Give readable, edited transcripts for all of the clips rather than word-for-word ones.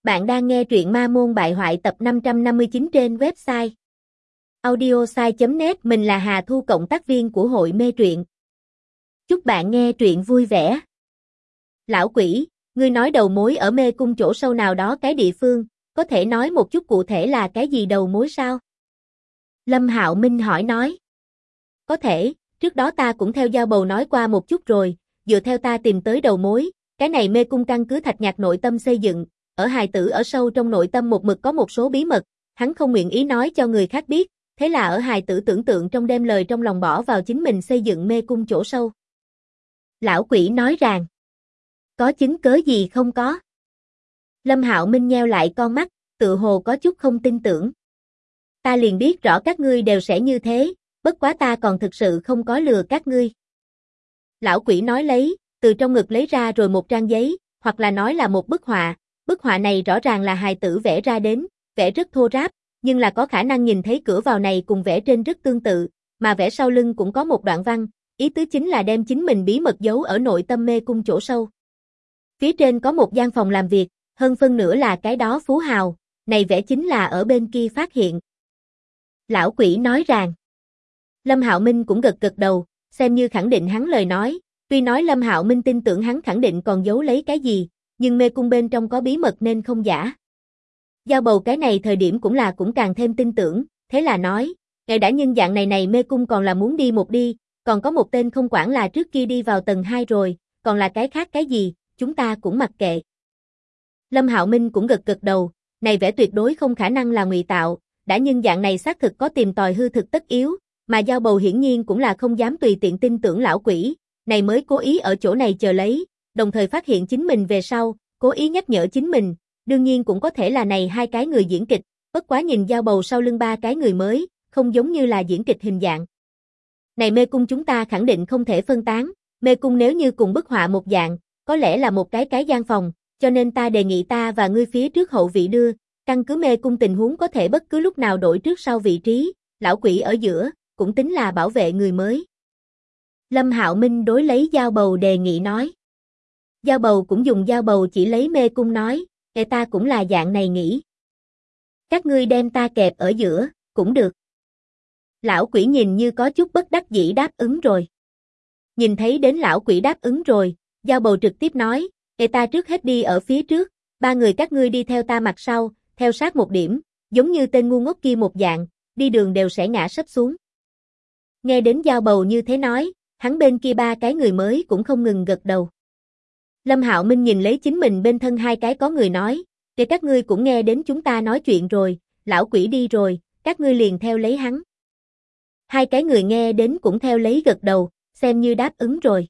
Bạn đang nghe truyện Ma Môn Bại Hoại tập 559 trên website audiosai.net. Mình là Hà Thu, cộng tác viên của hội mê truyện. Chúc bạn nghe truyện vui vẻ. Lão quỷ, ngươi nói đầu mối ở mê cung chỗ sâu nào đó cái địa phương, có thể nói một chút cụ thể là cái gì đầu mối sao? Lâm Hạo Minh hỏi nói. Có thể, trước đó ta cũng theo Giao Bầu nói qua một chút rồi, dựa theo ta tìm tới đầu mối, cái này mê cung căn cứ Thạch Nhạc nội tâm xây dựng. Ở hài tử ở sâu trong nội tâm một mực có một số bí mật, hắn không nguyện ý nói cho người khác biết, thế là ở hài tử tưởng tượng trong đem lời trong lòng bỏ vào chính mình xây dựng mê cung chỗ sâu. Lão quỷ nói rằng, có chứng cớ gì không có? Lâm Hạo Minh nheo lại con mắt, tự hồ có chút không tin tưởng. Ta liền biết rõ các ngươi đều sẽ như thế, bất quá ta còn thực sự không có lừa các ngươi. Lão quỷ nói lấy, từ trong ngực lấy ra rồi một trang giấy, hoặc là nói là một bức họa. Bức họa này rõ ràng là hài tử vẽ ra đến, vẽ rất thô ráp, nhưng là có khả năng nhìn thấy cửa vào này cùng vẽ trên rất tương tự, mà vẽ sau lưng cũng có một đoạn văn, ý tứ chính là đem chính mình bí mật giấu ở nội tâm mê cung chỗ sâu. Phía trên có một gian phòng làm việc, hơn phân nửa là cái đó phú hào, này vẽ chính là ở bên kia phát hiện. Lão quỷ nói rằng, Lâm Hạo Minh cũng gật gật đầu, xem như khẳng định hắn lời nói, tuy nói Lâm Hạo Minh tin tưởng hắn khẳng định còn giấu lấy cái gì, nhưng mê cung bên trong có bí mật nên không giả. Giao Bầu cái này thời điểm cũng càng thêm tin tưởng, thế là nói, ngài đã nhân dạng này mê cung còn là muốn đi một đi, còn có một tên không quản là trước kia đi vào tầng 2 rồi, còn là cái khác cái gì, chúng ta cũng mặc kệ. Lâm Hạo Minh cũng gật gật đầu, này vẽ tuyệt đối không khả năng là ngụy tạo, đã nhân dạng này xác thực có tìm tòi hư thực tất yếu, mà Giao Bầu hiển nhiên cũng là không dám tùy tiện tin tưởng lão quỷ, này mới cố ý ở chỗ này chờ lấy. Đồng thời phát hiện chính mình về sau, cố ý nhắc nhở chính mình, đương nhiên cũng có thể là này hai cái người diễn kịch, bất quá nhìn Giao Bầu sau lưng ba cái người mới, không giống như là diễn kịch hình dạng. Này mê cung chúng ta khẳng định không thể phân tán, mê cung nếu như cùng bức họa một dạng, có lẽ là một cái gian phòng, cho nên ta đề nghị ta và ngươi phía trước hậu vị đưa, căn cứ mê cung tình huống có thể bất cứ lúc nào đổi trước sau vị trí, lão quỷ ở giữa, cũng tính là bảo vệ người mới. Lâm Hạo Minh đối lấy Giao Bầu đề nghị nói. Giao Bầu cũng dùng Giao Bầu chỉ lấy mê cung nói, ta cũng là dạng này nghĩ. Các ngươi đem ta kẹp ở giữa, cũng được. Lão quỷ nhìn như có chút bất đắc dĩ đáp ứng rồi. Nhìn thấy đến lão quỷ đáp ứng rồi, Giao Bầu trực tiếp nói, ta trước hết đi ở phía trước, ba người các ngươi đi theo ta mặt sau, theo sát một điểm, giống như tên ngu ngốc kia một dạng, đi đường đều sẽ ngã sấp xuống. Nghe đến Giao Bầu như thế nói, hắn bên kia ba cái người mới cũng không ngừng gật đầu. Lâm Hạo Minh nhìn lấy chính mình bên thân hai cái có người nói, để các ngươi cũng nghe đến chúng ta nói chuyện rồi, lão quỷ đi rồi, các ngươi liền theo lấy hắn. Hai cái người nghe đến cũng theo lấy gật đầu, xem như đáp ứng rồi.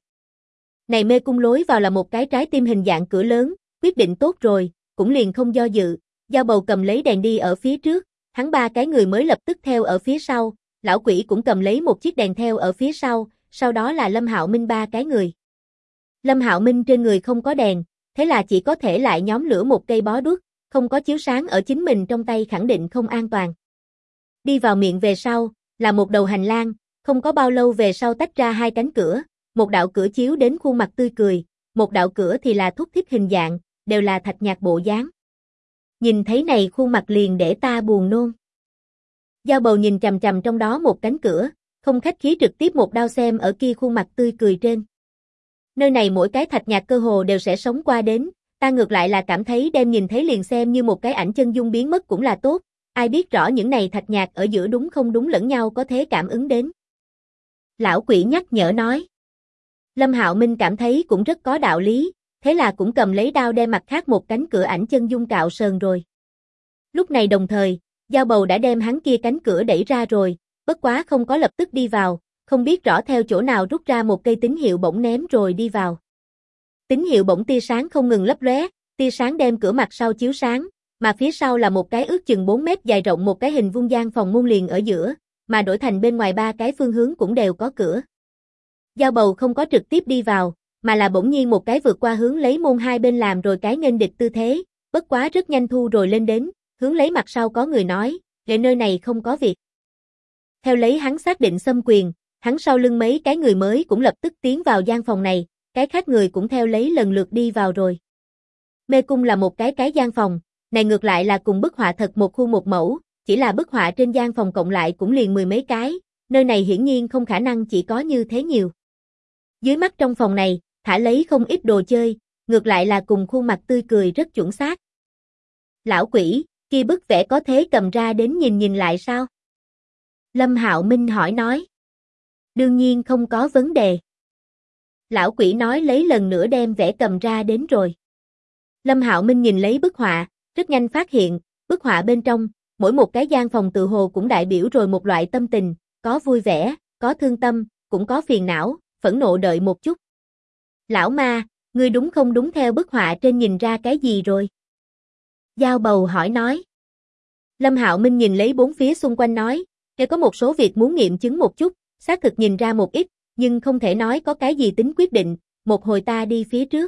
Này mê cung lối vào là một cái trái tim hình dạng cửa lớn, quyết định tốt rồi, cũng liền không do dự, Giao Bầu cầm lấy đèn đi ở phía trước, hắn ba cái người mới lập tức theo ở phía sau, lão quỷ cũng cầm lấy một chiếc đèn theo ở phía sau đó là Lâm Hạo Minh ba cái người. Lâm Hạo Minh trên người không có đèn, thế là chỉ có thể lại nhóm lửa một cây bó đuốc, không có chiếu sáng ở chính mình trong tay khẳng định không an toàn. Đi vào miệng về sau, là một đầu hành lang, không có bao lâu về sau tách ra hai cánh cửa, một đạo cửa chiếu đến khuôn mặt tươi cười, một đạo cửa thì là thúc thiết hình dạng, đều là Thạch Nhạc bộ dáng. Nhìn thấy này khuôn mặt liền để ta buồn nôn. Giao Bầu nhìn chằm chằm trong đó một cánh cửa, không khách khí trực tiếp một đao xem ở kia khuôn mặt tươi cười trên. Nơi này mỗi cái Thạch Nhạc cơ hồ đều sẽ sống qua đến, ta ngược lại là cảm thấy đem nhìn thấy liền xem như một cái ảnh chân dung biến mất cũng là tốt, ai biết rõ những này Thạch Nhạc ở giữa đúng không đúng lẫn nhau có thể cảm ứng đến. Lão quỷ nhắc nhở nói. Lâm Hạo Minh cảm thấy cũng rất có đạo lý, thế là cũng cầm lấy đao đem mặt khác một cánh cửa ảnh chân dung cạo sờn rồi. Lúc này đồng thời, Giao Bầu đã đem hắn kia cánh cửa đẩy ra rồi, bất quá không có lập tức đi vào, không biết rõ theo chỗ nào rút ra một cây tín hiệu bổng ném rồi đi vào. Tín hiệu bổng tia sáng không ngừng lấp lóe, tia sáng đem cửa mặt sau chiếu sáng, mà phía sau là một cái ước chừng 4 mét dài rộng một cái hình vuông gian phòng môn liền ở giữa, mà đổi thành bên ngoài ba cái phương hướng cũng đều có cửa. Giao Bầu không có trực tiếp đi vào, mà là bỗng nhiên một cái vượt qua hướng lấy môn hai bên làm rồi cái nghênh địch tư thế, bất quá rất nhanh thu rồi lên đến, hướng lấy mặt sau có người nói, "Để nơi này không có việc." Theo lấy hắn xác định xâm quyền, hắn sau lưng mấy cái người mới cũng lập tức tiến vào gian phòng này, cái khác người cũng theo lấy lần lượt đi vào rồi. Mê cung là một cái gian phòng, Này ngược lại là cùng bức họa thật một khuôn một mẫu, chỉ là bức họa trên gian phòng cộng lại cũng liền mười mấy cái, nơi này hiển nhiên không khả năng chỉ có như thế nhiều. Dưới mắt trong phòng này, thả lấy không ít đồ chơi, ngược lại là cùng khuôn mặt tươi cười rất chuẩn xác. Lão quỷ, kia bức vẽ có thế cầm ra đến nhìn lại sao? Lâm Hạo Minh hỏi nói. Đương nhiên không có vấn đề. Lão quỷ nói lấy lần nữa đem vẽ cầm ra đến rồi. Lâm Hạo Minh nhìn lấy bức họa, rất nhanh phát hiện, bức họa bên trong, mỗi một cái gian phòng tự hồ cũng đại biểu rồi một loại tâm tình, có vui vẻ, có thương tâm, cũng có phiền não, phẫn nộ đợi một chút. Lão ma, ngươi đúng không đúng theo bức họa trên nhìn ra cái gì rồi? Giao Bầu hỏi nói. Lâm Hạo Minh nhìn lấy bốn phía xung quanh nói, nếu có một số việc muốn nghiệm chứng một chút, xác thực nhìn ra một ít, nhưng không thể nói có cái gì tính quyết định, một hồi ta đi phía trước.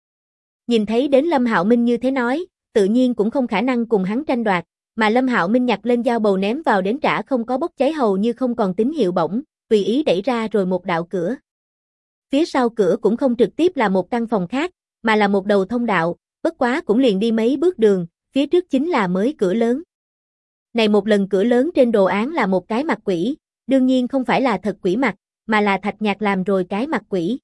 Nhìn thấy đến Lâm Hạo Minh như thế nói, tự nhiên cũng không khả năng cùng hắn tranh đoạt, mà Lâm Hạo Minh nhặt lên dao bầu ném vào đến trả không có bốc cháy hầu như không còn tín hiệu bỏng, tùy ý đẩy ra rồi một đạo cửa. Phía sau cửa cũng không trực tiếp là một căn phòng khác, mà là một đầu thông đạo, bất quá cũng liền đi mấy bước đường, phía trước chính là mới cửa lớn. Này một lần cửa lớn trên đồ án là một cái mặt quỷ, đương nhiên không phải là thật quỷ mặt, mà là thạch nhạc làm rồi cái mặt quỷ.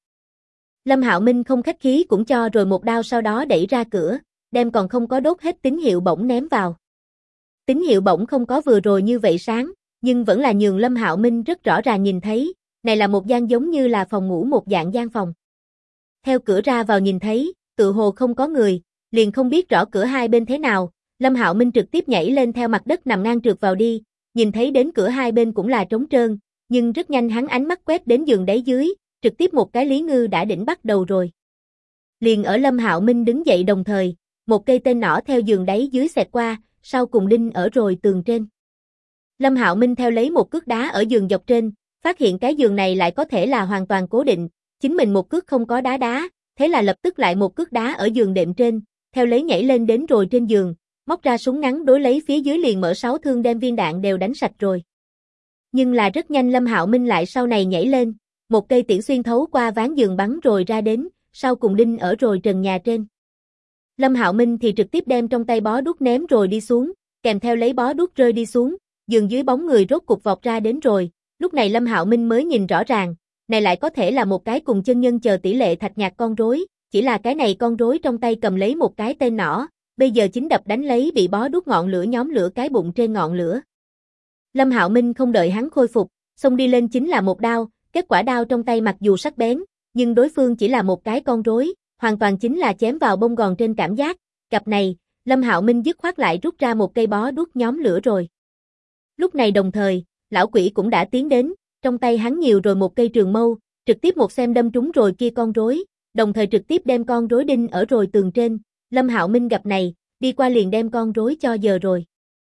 Lâm Hạo Minh không khách khí cũng cho rồi một đao sau đó đẩy ra cửa, đem còn không có đốt hết tín hiệu bổng ném vào. Tín hiệu bổng không có vừa rồi như vậy sáng, nhưng vẫn là nhường Lâm Hạo Minh rất rõ ràng nhìn thấy, này là một gian giống như là phòng ngủ một dạng gian phòng. Theo cửa ra vào nhìn thấy, tự hồ không có người, liền không biết rõ cửa hai bên thế nào, Lâm Hạo Minh trực tiếp nhảy lên theo mặt đất nằm ngang trượt vào đi, nhìn thấy đến cửa hai bên cũng là trống trơn, nhưng rất nhanh hắn ánh mắt quét đến giường đáy dưới, trực tiếp một cái lý ngư đã đỉnh bắt đầu rồi. Liền ở Lâm Hạo Minh đứng dậy đồng thời, một cây tên nỏ theo giường đáy dưới xẹt qua, sau cùng đinh ở rồi tường trên. Lâm Hạo Minh theo lấy một cước đá ở giường dọc trên, phát hiện cái giường này lại có thể là hoàn toàn cố định, chính mình một cước không có đá, thế là lập tức lại một cước đá ở giường đệm trên, theo lấy nhảy lên đến rồi trên giường, móc ra súng ngắn đối lấy phía dưới liền mở 6 thương đem viên đạn đều đánh sạch rồi. Nhưng là rất nhanh Lâm Hạo Minh lại sau này nhảy lên, một cây tiễn xuyên thấu qua ván giường bắn rồi ra đến, sau cùng đinh ở rồi trần nhà trên. Lâm Hạo Minh thì trực tiếp đem trong tay bó đuốc ném rồi đi xuống, kèm theo lấy bó đuốc rơi đi xuống, giường dưới bóng người rốt cục vọt ra đến rồi, lúc này Lâm Hạo Minh mới nhìn rõ ràng, này lại có thể là một cái cùng chân nhân chờ tỷ lệ thạch nhạc con rối, chỉ là cái này con rối trong tay cầm lấy một cái tên nỏ, bây giờ chính đập đánh lấy bị bó đuốc ngọn lửa nhóm lửa cái bụng trên ngọn lửa. Lâm Hạo Minh không đợi hắn khôi phục, xông đi lên chính là một đao, kết quả đao trong tay mặc dù sắc bén, nhưng đối phương chỉ là một cái con rối, hoàn toàn chính là chém vào bông gòn trên cảm giác, cặp này, Lâm Hạo Minh dứt khoát lại rút ra một cây bó đuốc nhóm lửa rồi. Lúc này đồng thời, lão quỷ cũng đã tiến đến, trong tay hắn nhiều rồi một cây trường mâu, trực tiếp một xem đâm trúng rồi kia con rối, đồng thời trực tiếp đem con rối đinh ở rồi tường trên, Lâm Hạo Minh gặp này, đi qua liền đem con rối cho giờ rồi.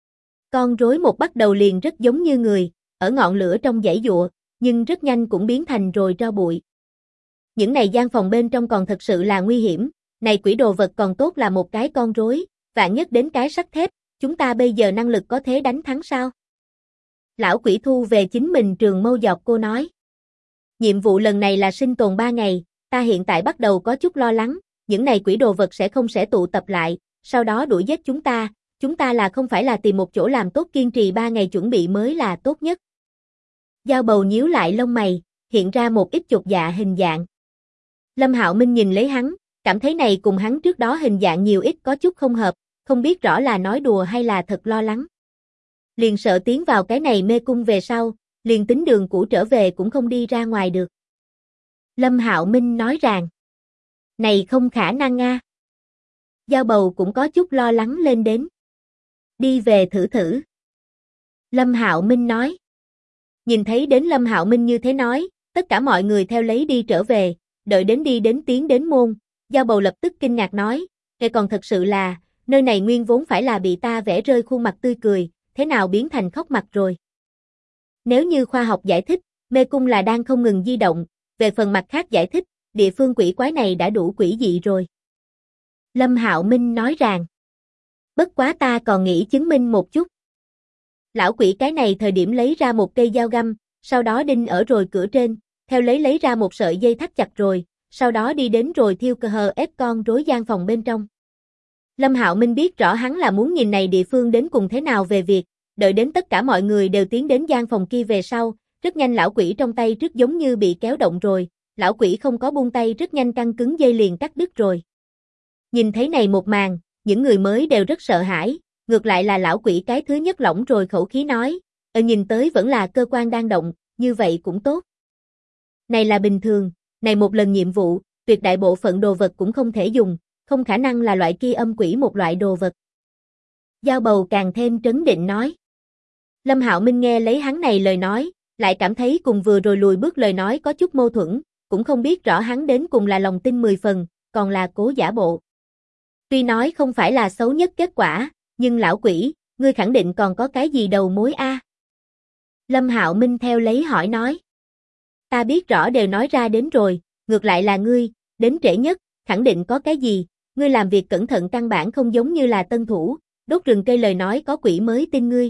Con rối một bắt đầu liền rất giống như người, ở ngọn lửa trong giãy giụa, nhưng rất nhanh cũng biến thành rồi tro bụi. Những này gian phòng bên trong còn thật sự là nguy hiểm, này quỷ đồ vật còn tốt là một cái con rối, vạn nhất đến cái sắt thép, chúng ta bây giờ năng lực có thế đánh thắng sao? Lão quỷ thu về chính mình trường mâu dọc cô nói. Nhiệm vụ lần này là sinh tồn 3 ngày, ta hiện tại bắt đầu có chút lo lắng, những này quỷ đồ vật sẽ tụ tập lại, sau đó đuổi giết chúng ta là không phải là tìm một chỗ làm tốt kiên trì 3 ngày chuẩn bị mới là tốt nhất. Giao Bầu nhíu lại lông mày, hiện ra một ít chột dạ hình dạng. Lâm Hạo Minh nhìn lấy hắn, cảm thấy này cùng hắn trước đó hình dạng nhiều ít có chút không hợp, không biết rõ là nói đùa hay là thật lo lắng. Liền sợ tiến vào cái này mê cung về sau, liền tính đường cũ trở về cũng không đi ra ngoài được. Lâm Hạo Minh nói rằng, này không khả năng a. Giao Bầu cũng có chút lo lắng lên đến. Đi về thử thử. Lâm Hạo Minh nói. Nhìn thấy đến Lâm Hạo Minh như thế nói, tất cả mọi người theo lấy đi trở về, đợi đến đi đến tiến đến môn, Giao Bầu lập tức kinh ngạc nói, còn thật sự là, nơi này nguyên vốn phải là bị ta vẽ rơi khuôn mặt tươi cười, thế nào biến thành khóc mặt rồi. Nếu như khoa học giải thích, mê cung là đang không ngừng di động, về phần mặt khác giải thích, địa phương quỷ quái này đã đủ quỷ dị rồi. Lâm Hạo Minh nói rằng, bất quá ta còn nghĩ chứng minh một chút. Lão quỷ cái này thời điểm lấy ra một cây dao găm, sau đó đinh ở rồi cửa trên, theo lấy ra một sợi dây thắt chặt rồi, sau đó đi đến rồi thiêu cờ hờ ép con rối gian phòng bên trong. Lâm Hạo Minh biết rõ hắn là muốn nhìn này địa phương đến cùng thế nào về việc, đợi đến tất cả mọi người đều tiến đến gian phòng kia về sau, rất nhanh lão quỷ trong tay trước giống như bị kéo động rồi, lão quỷ không có buông tay rất nhanh căng cứng dây liền cắt đứt rồi. Nhìn thấy này một màn, những người mới đều rất sợ hãi, ngược lại là lão quỷ cái thứ nhất lỏng rồi khẩu khí nói, nhìn tới vẫn là cơ quan đang động, như vậy cũng tốt. Này là bình thường, này một lần nhiệm vụ, tuyệt đại bộ phận đồ vật cũng không thể dùng, không khả năng là loại kia âm quỷ một loại đồ vật. Dao bầu càng thêm trấn định nói. Lâm Hạo Minh nghe lấy hắn này lời nói, lại cảm thấy cùng vừa rồi lùi bước lời nói có chút mâu thuẫn, cũng không biết rõ hắn đến cùng là lòng tin 10 phần, còn là cố giả bộ. Tuy nói không phải là xấu nhất kết quả, nhưng lão quỷ, ngươi khẳng định còn có cái gì đầu mối a? Lâm Hạo Minh theo lấy hỏi nói. Ta biết rõ đều nói ra đến rồi, ngược lại là ngươi, đến trễ nhất, khẳng định có cái gì, ngươi làm việc cẩn thận căn bản không giống như là tân thủ, đốt rừng cây lời nói có quỷ mới tin ngươi.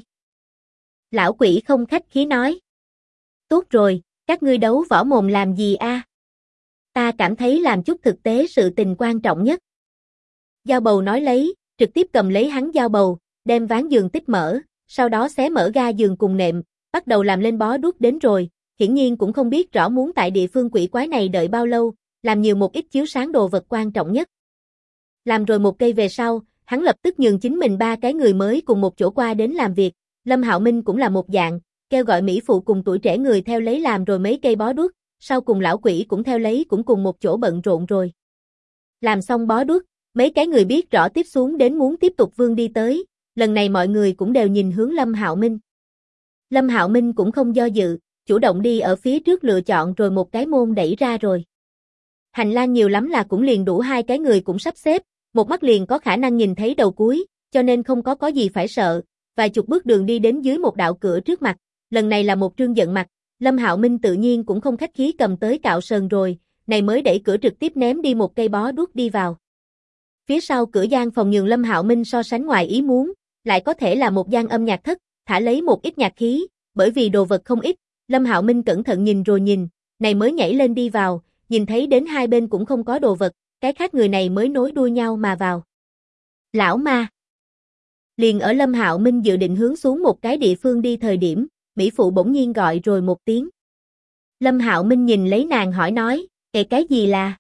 Lão quỷ không khách khí nói. Tốt rồi, các ngươi đấu võ mồm làm gì a? Ta cảm thấy làm chút thực tế sự tình quan trọng nhất. Dao bầu nói lấy, trực tiếp cầm lấy hắn dao bầu, đem ván giường tích mở, sau đó xé mở ga giường cùng nệm, bắt đầu làm lên bó đuốc đến rồi, hiển nhiên cũng không biết rõ muốn tại địa phương quỷ quái này đợi bao lâu, làm nhiều một ít chiếu sáng đồ vật quan trọng nhất. Làm rồi một cây về sau, hắn lập tức nhường chính mình 3 cái người mới cùng một chỗ qua đến làm việc, Lâm Hạo Minh cũng là một dạng, kêu gọi mỹ phụ cùng tuổi trẻ người theo lấy làm rồi mấy cây bó đuốc, sau cùng lão quỷ cũng theo lấy cũng cùng một chỗ bận rộn rồi. Làm xong bó đuốc, mấy cái người biết rõ tiếp xuống đến muốn tiếp tục vươn đi tới, lần này mọi người cũng đều nhìn hướng Lâm Hạo Minh. Lâm Hạo Minh cũng không do dự, chủ động đi ở phía trước lựa chọn rồi một cái môn đẩy ra rồi. Hành lang nhiều lắm là cũng liền đủ 2 cái người cũng sắp xếp, một mắt liền có khả năng nhìn thấy đầu cuối, cho nên không có gì phải sợ, vài chục bước đường đi đến dưới một đạo cửa trước mặt, lần này là một trương giận mặt, Lâm Hạo Minh tự nhiên cũng không khách khí cầm tới cạo sờn rồi, này mới đẩy cửa trực tiếp ném đi một cây bó đuốc đi vào. Phía sau cửa gian phòng nhường Lâm Hạo Minh so sánh ngoài ý muốn, lại có thể là một gian âm nhạc thất, thả lấy một ít nhạc khí, bởi vì đồ vật không ít, Lâm Hạo Minh cẩn thận nhìn rồi nhìn, này mới nhảy lên đi vào, nhìn thấy đến hai bên cũng không có đồ vật, cái khác người này mới nối đuôi nhau mà vào. Lão ma. Liền ở Lâm Hạo Minh dự định hướng xuống một cái địa phương đi thời điểm, mỹ phụ bỗng nhiên gọi rồi một tiếng. Lâm Hạo Minh nhìn lấy nàng hỏi nói, cái gì là?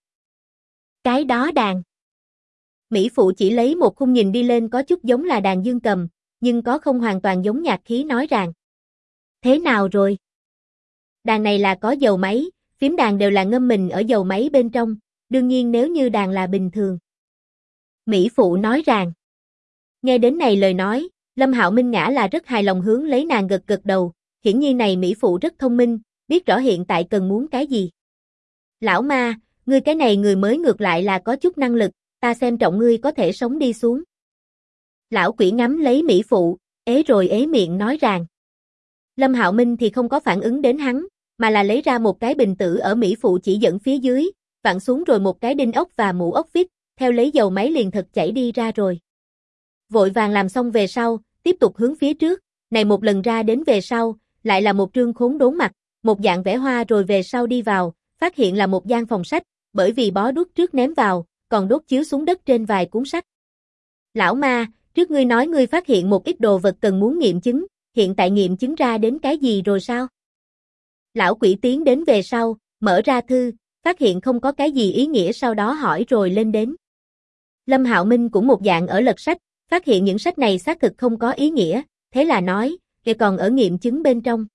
Cái đó đàn. Mỹ phụ chỉ lấy một khung nhìn đi lên có chút giống là đàn dương cầm, nhưng có không hoàn toàn giống nhạc khí nói rằng. Thế nào rồi? Đàn này là có dầu máy, phím đàn đều là ngâm mình ở dầu máy bên trong, đương nhiên nếu như đàn là bình thường. Mỹ phụ nói rằng. Nghe đến này lời nói, Lâm Hạo Minh ngã là rất hài lòng hướng lấy nàng gật gật đầu, hiển nhiên này Mỹ phụ rất thông minh, biết rõ hiện tại cần muốn cái gì. Lão ma, ngươi cái này người mới ngược lại là có chút năng lực, ta xem trọng ngươi có thể sống đi xuống. Lão quỷ ngắm lấy Mỹ phụ, ế rồi ế miệng nói rằng. Lâm Hạo Minh thì không có phản ứng đến hắn, mà là lấy ra một cái bình tử ở Mỹ phụ chỉ dẫn phía dưới, vặn xuống rồi một cái đinh ốc và mũ ốc vít, theo lấy dầu máy liền thật chảy đi ra rồi. Vội vàng làm xong về sau, tiếp tục hướng phía trước, này một lần ra đến về sau, lại là một trương khốn đốn mặt, một dạng vẽ hoa rồi về sau đi vào, phát hiện là một gian phòng sách, bởi vì bó đuốc trước ném vào, còn đốt chiếu xuống đất trên vài cuốn sách. Lão ma, trước ngươi nói ngươi phát hiện một ít đồ vật cần muốn nghiệm chứng, hiện tại nghiệm chứng ra đến cái gì rồi sao? Lão quỷ tiến đến về sau, mở ra thư, phát hiện không có cái gì ý nghĩa sau đó hỏi rồi lên đến. Lâm Hạo Minh cũng một dạng ở lật sách, phát hiện những sách này xác thực không có ý nghĩa, thế là nói, kìa còn ở nghiệm chứng bên trong.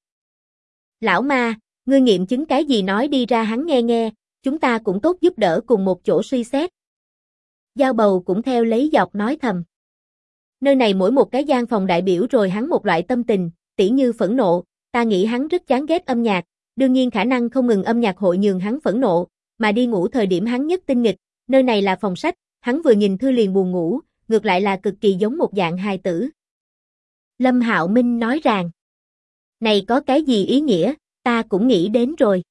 Lão ma, ngươi nghiệm chứng cái gì nói đi ra hắn nghe nghe, chúng ta cũng tốt giúp đỡ cùng một chỗ suy xét. Dao bầu cũng theo lấy dọc nói thầm. Nơi này mỗi một cái gian phòng đại biểu rồi hắn một loại tâm tình, tỉ như phẫn nộ, ta nghĩ hắn rất chán ghét âm nhạc, đương nhiên khả năng không ngừng âm nhạc hội nhường hắn phẫn nộ, mà đi ngủ thời điểm hắn nhất tinh nghịch, nơi này là phòng sách, hắn vừa nhìn thư liền buồn ngủ, ngược lại là cực kỳ giống một dạng hài tử. Lâm Hạo Minh nói rằng, này có cái gì ý nghĩa, ta cũng nghĩ đến rồi.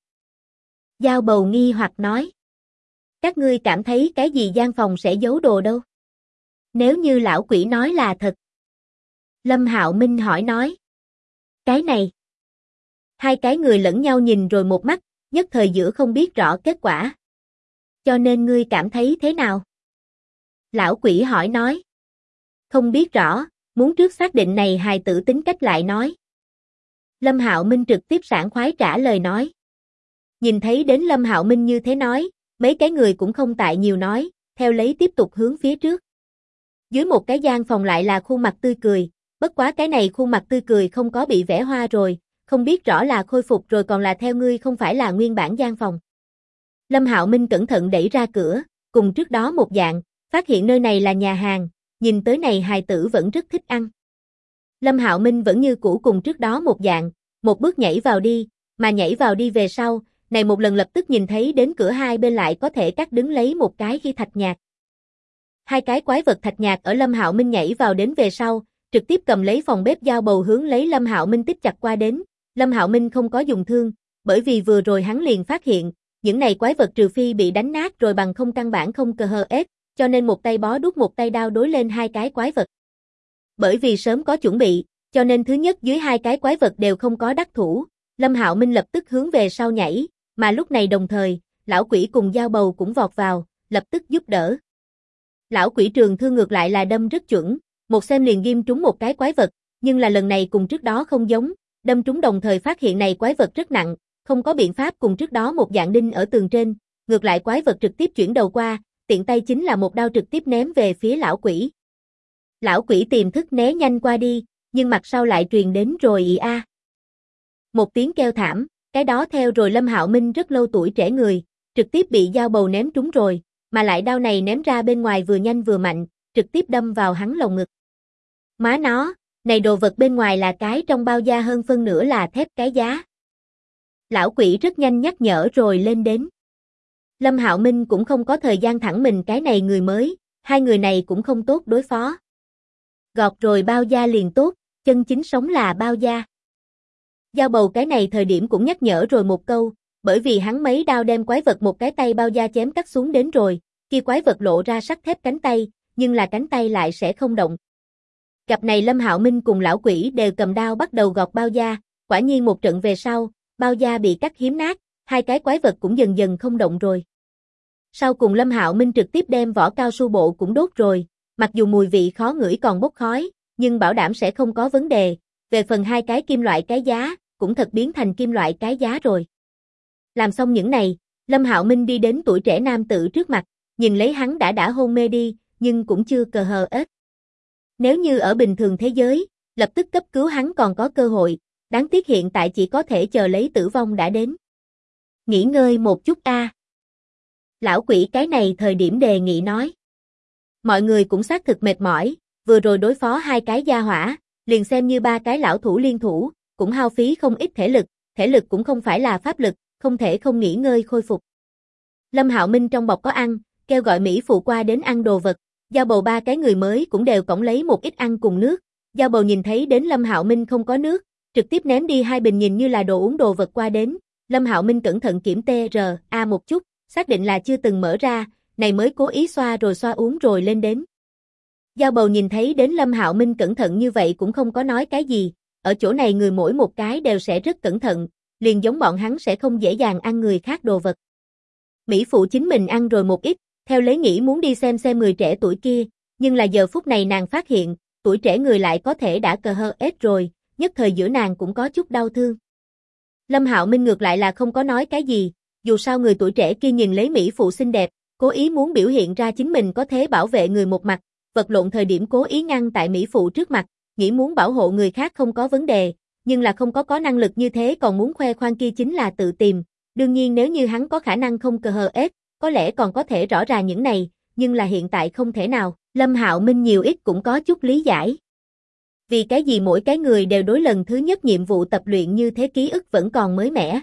Dao bầu nghi hoặc nói, các ngươi cảm thấy cái gì gian phòng sẽ giấu đồ đâu? Nếu như lão quỷ nói là thật. Lâm Hạo Minh hỏi nói, cái này. Hai cái người lẫn nhau nhìn rồi một mắt, nhất thời giữa không biết rõ kết quả. Cho nên ngươi cảm thấy thế nào? Lão quỷ hỏi nói. Không biết rõ, muốn trước xác định này hài tử tính cách lại nói. Lâm Hạo Minh trực tiếp sảng khoái trả lời nói. Nhìn thấy đến Lâm Hạo Minh như thế nói, mấy cái người cũng không tại nhiều nói, theo lấy tiếp tục hướng phía trước. Dưới một cái gian phòng lại là khuôn mặt tươi cười, bất quá cái này khuôn mặt tươi cười không có bị vẽ hoa rồi, không biết rõ là khôi phục rồi còn là theo ngươi không phải là nguyên bản gian phòng. Lâm Hạo Minh cẩn thận đẩy ra cửa, cùng trước đó một dạng, phát hiện nơi này là nhà hàng, nhìn tới này hài tử vẫn rất thích ăn. Lâm Hạo Minh vẫn như cũ cùng trước đó một dạng, một bước nhảy vào đi, mà nhảy vào đi về sau, này một lần lập tức nhìn thấy đến cửa hai bên lại có thể cắt đứng lấy một cái khi thạch nhạc. Hai cái quái vật thạch nhạc ở Lâm Hạo Minh nhảy vào đến về sau, trực tiếp cầm lấy phòng bếp dao bầu hướng lấy Lâm Hạo Minh tiếp chặt qua đến. Lâm Hạo Minh không có dùng thương, bởi vì vừa rồi hắn liền phát hiện, những này quái vật trừ phi bị đánh nát rồi bằng không căn bản không cơ hơ ép, cho nên một tay bó đúc một tay đao đối lên hai cái quái vật. Bởi vì sớm có chuẩn bị, cho nên thứ nhất dưới hai cái quái vật đều không có đắc thủ, Lâm Hạo Minh lập tức hướng về sau nhảy, mà lúc này đồng thời, lão quỷ cùng dao bầu cũng vọt vào, lập tức giúp đỡ. Lão quỷ trường thương ngược lại là đâm rất chuẩn, một xem liền ghim trúng một cái quái vật, nhưng là lần này cùng trước đó không giống, đâm trúng đồng thời phát hiện này quái vật rất nặng, không có biện pháp cùng trước đó một dạng đinh ở tường trên, ngược lại quái vật trực tiếp chuyển đầu qua, tiện tay chính là một đao trực tiếp ném về phía lão quỷ. Lão quỷ tiềm thức né nhanh qua đi, nhưng mặt sau lại truyền đến rồi ì a. Một tiếng kêu thảm, cái đó theo rồi Lâm Hạo Minh rất lâu tuổi trẻ người, trực tiếp bị dao bầu ném trúng rồi, mà lại đao này ném ra bên ngoài vừa nhanh vừa mạnh, trực tiếp đâm vào hắn lồng ngực. Má nó, này đồ vật bên ngoài là cái trong bao da hơn phân nửa là thép cái giá. Lão quỷ rất nhanh nhắc nhở rồi lên đến. Lâm Hạo Minh cũng không có thời gian thẳng mình cái này người mới, hai người này cũng không tốt đối phó. Gọt rồi bao da liền tốt, chân chính sống là bao da. Dao bầu cái này thời điểm cũng nhắc nhở rồi một câu, bởi vì hắn mấy đao đem quái vật một cái tay bao da chém cắt xuống đến rồi, kia quái vật lộ ra sắt thép cánh tay, nhưng là cánh tay lại sẽ không động. Cặp này Lâm Hạo Minh cùng lão quỷ đều cầm đao bắt đầu gọt bao da, quả nhiên một trận về sau, bao da bị cắt hiếm nát, hai cái quái vật cũng dần dần không động rồi. Sau cùng Lâm Hạo Minh trực tiếp đem vỏ cao su bộ cũng đốt rồi, mặc dù mùi vị khó ngửi còn bốc khói, nhưng bảo đảm sẽ không có vấn đề, về phần hai cái kim loại cái giá, cũng thật biến thành kim loại cái giá rồi. Làm xong những này, Lâm Hạo Minh đi đến tuổi trẻ nam tử trước mặt, nhìn lấy hắn đã hôn mê đi, nhưng cũng chưa cờ hờ ết. Nếu như ở bình thường thế giới, lập tức cấp cứu hắn còn có cơ hội, đáng tiếc hiện tại chỉ có thể chờ lấy tử vong đã đến. Nghỉ ngơi một chút a. Lão quỷ cái này thời điểm đề nghị nói. Mọi người cũng xác thực mệt mỏi, vừa rồi đối phó hai cái gia hỏa, liền xem như ba cái lão thủ liên thủ, cũng hao phí không ít thể lực cũng không phải là pháp lực, không thể không nghỉ ngơi khôi phục. Lâm Hạo Minh trong bọc có ăn, kêu gọi Mỹ phụ qua đến ăn đồ vật, dao bầu ba cái người mới cũng đều cõng lấy một ít ăn cùng nước, dao bầu nhìn thấy đến Lâm Hạo Minh không có nước, trực tiếp ném đi hai bình nhìn như là đồ uống đồ vật qua đến, Lâm Hạo Minh cẩn thận kiểm TRA một chút, xác định là chưa từng mở ra, này mới cố ý xoa uống rồi lên đến. Dao bầu nhìn thấy đến Lâm Hạo Minh cẩn thận như vậy cũng không có nói cái gì, ở chỗ này người mỗi một cái đều sẽ rất cẩn thận, liền giống bọn hắn sẽ không dễ dàng ăn người khác đồ vật. Mỹ phụ chính mình ăn rồi một ít, theo lấy nghĩ muốn đi xem người trẻ tuổi kia, nhưng là giờ phút này nàng phát hiện, tuổi trẻ người lại có thể đã cờ hơ ết rồi, nhất thời giữa nàng cũng có chút đau thương. Lâm Hạo Minh ngược lại là không có nói cái gì, dù sao người tuổi trẻ kia nhìn lấy Mỹ phụ xinh đẹp, cố ý muốn biểu hiện ra chính mình có thể bảo vệ người một mặt, vật lộn thời điểm cố ý ngăn tại Mỹ phụ trước mặt, nghĩ muốn bảo hộ người khác không có vấn đề, nhưng là không có năng lực như thế còn muốn khoe khoang kia chính là tự tìm. Đương nhiên nếu như hắn có khả năng không cờ hờ ết, có lẽ còn có thể rõ ràng những này, nhưng là hiện tại không thể nào, Lâm Hạo Minh nhiều ít cũng có chút lý giải. Vì cái gì mỗi cái người đều đối lần thứ nhất nhiệm vụ tập luyện như thế ký ức vẫn còn mới mẻ.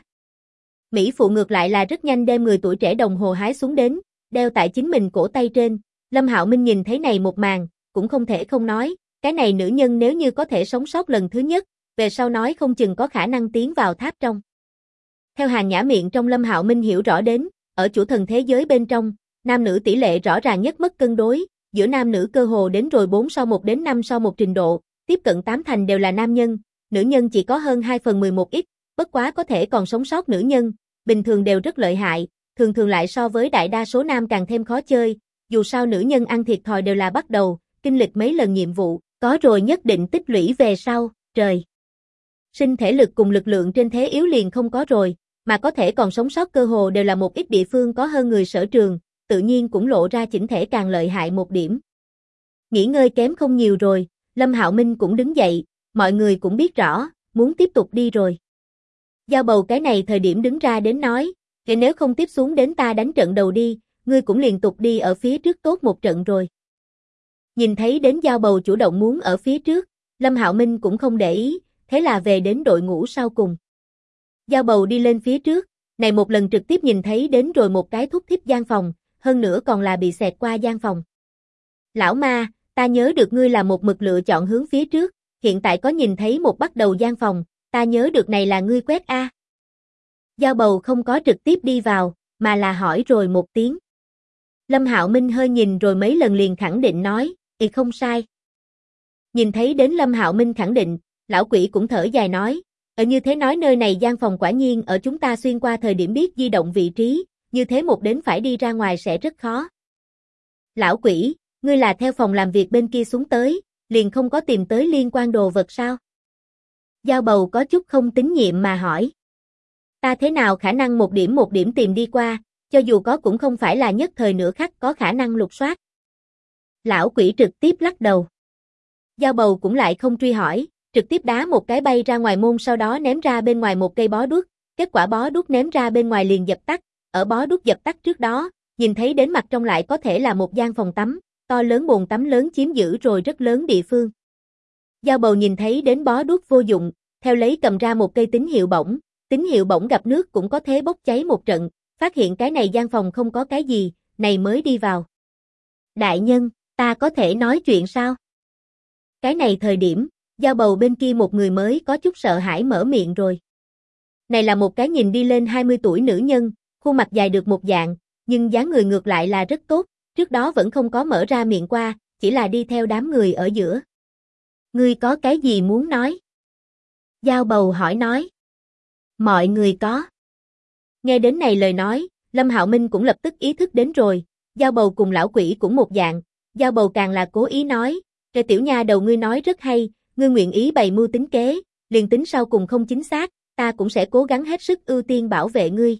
Mỹ phụ ngược lại là rất nhanh đem người tuổi trẻ đồng hồ hái xuống đến, đeo tại chính mình cổ tay trên, Lâm Hạo Minh nhìn thấy này một màn, cũng không thể không nói, cái này nữ nhân nếu như có thể sống sót lần thứ nhất, về sau nói không chừng có khả năng tiến vào tháp trong. Theo hàng nhã miệng trong Lâm Hạo Minh hiểu rõ đến, ở chủ thần thế giới bên trong, nam nữ tỷ lệ rõ ràng nhất mất cân đối, giữa nam nữ cơ hồ đến rồi 4 sau 1 đến 5 sau 1 trình độ, tiếp cận 8 thành đều là nam nhân, nữ nhân chỉ có hơn 2/11 ít, bất quá có thể còn sống sót nữ nhân, bình thường đều rất lợi hại, thường lại so với đại đa số nam càng thêm khó chơi, dù sao nữ nhân ăn thiệt thòi đều là bắt đầu, kinh lịch mấy lần nhiệm vụ, có rồi nhất định tích lũy về sau, trời. Sinh thể lực cùng lực lượng trên thế yếu liền không có rồi, mà có thể còn sống sót cơ hồ đều là một ít địa phương có hơn người sở trường, tự nhiên cũng lộ ra chỉnh thể càng lợi hại một điểm. Nghỉ ngơi kém không nhiều rồi, Lâm Hạo Minh cũng đứng dậy, mọi người cũng biết rõ, muốn tiếp tục đi rồi. Giao Bầu cái này thời điểm đứng ra đến nói, nếu không tiếp xuống đến ta đánh trận đầu đi, ngươi cũng liên tục đi ở phía trước tốt một trận rồi. Nhìn thấy đến Giao Bầu chủ động muốn ở phía trước, Lâm Hạo Minh cũng không để ý, thế là về đến đội ngũ sau cùng. Giao Bầu đi lên phía trước, này một lần trực tiếp nhìn thấy đến rồi một cái thúc thiếp gian phòng, hơn nữa còn là bị xẹt qua gian phòng. Lão ma, ta nhớ được ngươi là một mực lựa chọn hướng phía trước, hiện tại có nhìn thấy một bắt đầu gian phòng, ta nhớ được này là ngươi quét a. Giao Bầu không có trực tiếp đi vào, mà là hỏi rồi một tiếng. Lâm Hạo Minh hơi nhìn rồi mấy lần liền khẳng định nói, không sai. Nhìn thấy đến Lâm Hạo Minh khẳng định, lão quỷ cũng thở dài nói, như thế nói nơi này gian phòng quả nhiên ở chúng ta xuyên qua thời điểm biết di động vị trí, như thế một đến phải đi ra ngoài sẽ rất khó. Lão quỷ, ngươi là theo phòng làm việc bên kia xuống tới, liền không có tìm tới liên quan đồ vật sao? Giao Bầu có chút không tín nhiệm mà hỏi. Ta thế nào khả năng một điểm tìm đi qua, cho dù có cũng không phải là nhất thời nửa khắc có khả năng lục soát. Lão quỷ trực tiếp lắc đầu. Giao Bầu cũng lại không truy hỏi, trực tiếp đá một cái bay ra ngoài môn sau đó ném ra bên ngoài một cây bó đuốc, kết quả bó đuốc ném ra bên ngoài liền dập tắt, ở bó đuốc dập tắt trước đó, nhìn thấy đến mặt trong lại có thể là một gian phòng tắm, to lớn bồn tắm lớn chiếm giữ rồi rất lớn địa phương. Giao Bầu nhìn thấy đến bó đuốc vô dụng, theo lấy cầm ra một cây tín hiệu bổng gặp nước cũng có thế bốc cháy một trận, phát hiện cái này gian phòng không có cái gì, này mới đi vào. Đại nhân, ta có thể nói chuyện sao? Cái này thời điểm, Giao Bầu bên kia một người mới có chút sợ hãi mở miệng rồi. Này là một cái nhìn đi lên 20 tuổi nữ nhân, khuôn mặt dài được một dạng, nhưng dáng người ngược lại là rất tốt, trước đó vẫn không có mở ra miệng qua, chỉ là đi theo đám người ở giữa. Ngươi có cái gì muốn nói? Giao Bầu hỏi nói. Mọi người có. Nghe đến này lời nói, Lâm Hạo Minh cũng lập tức ý thức đến rồi, Giao Bầu cùng lão quỷ cũng một dạng, Giao Bầu càng là cố ý nói, cái tiểu nha đầu ngươi nói rất hay, ngươi nguyện ý bày mưu tính kế, liền tính sau cùng không chính xác, ta cũng sẽ cố gắng hết sức ưu tiên bảo vệ ngươi.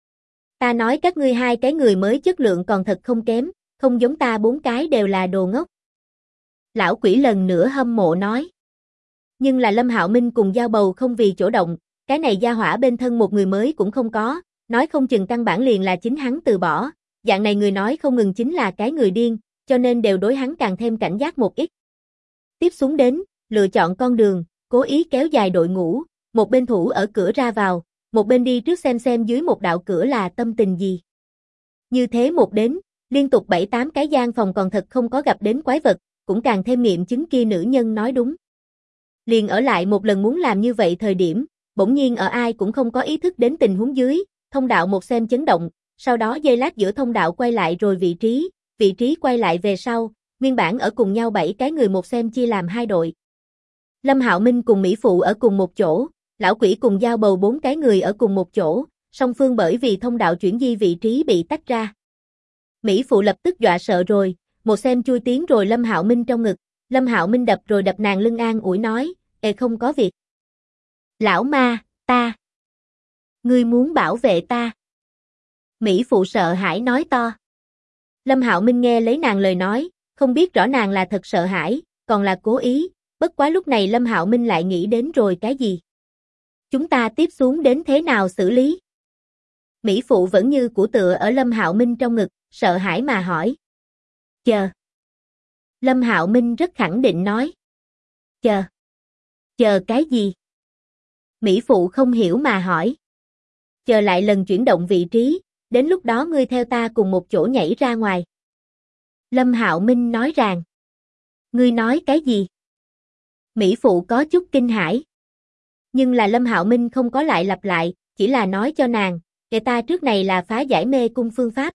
Ta nói các ngươi hai cái người mới chất lượng còn thật không kém, không giống ta bốn cái đều là đồ ngốc. Lão quỷ lần nữa hâm mộ nói. Nhưng là Lâm Hạo Minh cùng Giao Bầu không vì chỗ động, cái này gia hỏa bên thân một người mới cũng không có, nói không chừng căn bản liền là chính hắn từ bỏ, dạng này người nói không ngừng chính là cái người điên, cho nên đều đối hắn càng thêm cảnh giác một ít. Tiếp xuống đến, lựa chọn con đường, cố ý kéo dài đội ngũ, một bên thủ ở cửa ra vào, một bên đi trước xem dưới một đạo cửa là tâm tình gì. Như thế một đến, liên tục 7-8 cái gian phòng còn thật không có gặp đến quái vật, cũng càng thêm nghiệm chứng kia nữ nhân nói đúng. Liền ở lại một lần muốn làm như vậy thời điểm, bỗng nhiên ở ai cũng không có ý thức đến tình huống dưới, thông đạo một xem chấn động, sau đó giây lát giữa thông đạo quay lại rồi vị trí quay lại về sau, nguyên bản ở cùng nhau 7 cái người một xem chia làm 2 đội. Lâm Hạo Minh cùng Mỹ Phụ ở cùng một chỗ, lão quỷ cùng Giao Bầu 4 cái người ở cùng một chỗ, song phương bởi vì thông đạo chuyển di vị trí bị tách ra. Mỹ Phụ lập tức dọa sợ rồi, một xem chui tiến rồi Lâm Hạo Minh trong ngực, Lâm Hạo Minh đập rồi đập nàng lưng an ủi nói, không có việc. Lão ma, ta. Ngươi muốn bảo vệ ta. Mỹ Phụ sợ hãi nói to. Lâm Hạo Minh nghe lấy nàng lời nói, không biết rõ nàng là thật sợ hãi, còn là cố ý, bất quá lúc này Lâm Hạo Minh lại nghĩ đến rồi cái gì. Chúng ta tiếp xuống đến thế nào xử lý? Mỹ Phụ vẫn như củ tựa ở Lâm Hạo Minh trong ngực, sợ hãi mà hỏi. Chờ. Lâm Hạo Minh rất khẳng định nói. Chờ. Chờ cái gì? Mỹ Phụ không hiểu mà hỏi. Chờ lại lần chuyển động vị trí, đến lúc đó ngươi theo ta cùng một chỗ nhảy ra ngoài. Lâm Hạo Minh nói rằng. Ngươi nói cái gì? Mỹ Phụ có chút kinh hãi. Nhưng là Lâm Hạo Minh không có lại lặp lại, chỉ là nói cho nàng, kể ta trước này là phá giải mê cung phương pháp.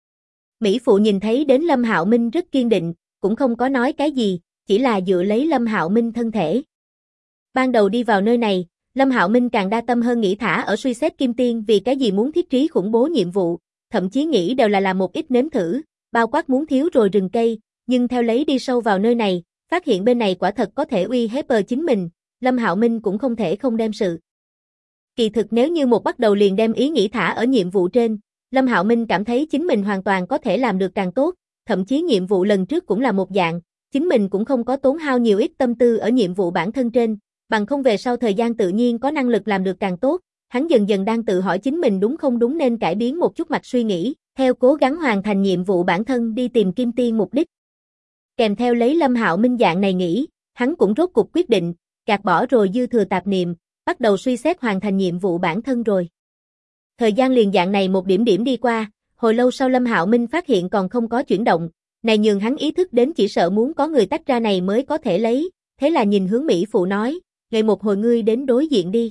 Mỹ Phụ nhìn thấy đến Lâm Hạo Minh rất kiên định, cũng không có nói cái gì, chỉ là dựa lấy Lâm Hạo Minh thân thể. Ban đầu đi vào nơi này, Lâm Hạo Minh càng đa tâm hơn nghĩ thả ở suy xét Kim Tiên vì cái gì muốn thiết trí khủng bố nhiệm vụ, thậm chí nghĩ đều là làm một ít nếm thử, bao quát muốn thiếu rồi rừng cây, nhưng theo lấy đi sâu vào nơi này, phát hiện bên này quả thật có thể uy hiếp chính mình, Lâm Hạo Minh cũng không thể không đem sự. Kỳ thực nếu như một bắt đầu liền đem ý nghĩ thả ở nhiệm vụ trên, Lâm Hạo Minh cảm thấy chính mình hoàn toàn có thể làm được càng tốt, thậm chí nhiệm vụ lần trước cũng là một dạng, chính mình cũng không có tốn hao nhiều ít tâm tư ở nhiệm vụ bản thân trên, bằng không về sau thời gian tự nhiên có năng lực làm được càng tốt, hắn dần dần đang tự hỏi chính mình đúng không đúng nên cải biến một chút mạch suy nghĩ, theo cố gắng hoàn thành nhiệm vụ bản thân đi tìm Kim Tiên mục đích. Kèm theo lấy Lâm Hạo Minh dạng này nghĩ, hắn cũng rốt cuộc quyết định, gạt bỏ rồi dư thừa tạp niệm, bắt đầu suy xét hoàn thành nhiệm vụ bản thân rồi. Thời gian liền dạng này một điểm điểm đi qua, hồi lâu sau Lâm Hạo Minh phát hiện còn không có chuyển động, này nhường hắn ý thức đến chỉ sợ muốn có người tách ra này mới có thể lấy, thế là nhìn hướng Mỹ Phụ nói, ngày một hồi ngươi đến đối diện đi.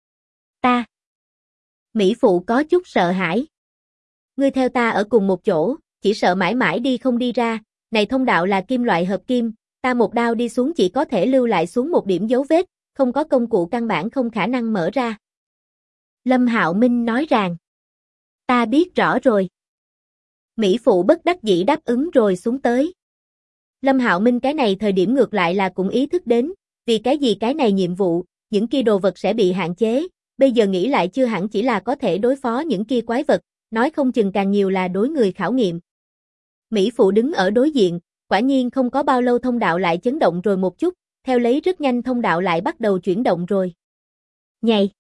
Ta. Mỹ Phụ có chút sợ hãi. Ngươi theo ta ở cùng một chỗ, chỉ sợ mãi mãi đi không đi ra, này thông đạo là kim loại hợp kim, ta một đao đi xuống chỉ có thể lưu lại xuống một điểm dấu vết, không có công cụ căn bản không khả năng mở ra. Lâm Hạo Minh nói rằng, ta biết rõ rồi. Mỹ Phụ bất đắc dĩ đáp ứng rồi xuống tới. Lâm Hạo Minh cái này thời điểm ngược lại là cũng ý thức đến, vì cái gì cái này nhiệm vụ, những kia đồ vật sẽ bị hạn chế, bây giờ nghĩ lại chưa hẳn chỉ là có thể đối phó những kia quái vật, nói không chừng càng nhiều là đối người khảo nghiệm. Mỹ Phụ đứng ở đối diện, quả nhiên không có bao lâu thông đạo lại chấn động rồi một chút, theo lấy rất nhanh thông đạo lại bắt đầu chuyển động rồi. Nhảy!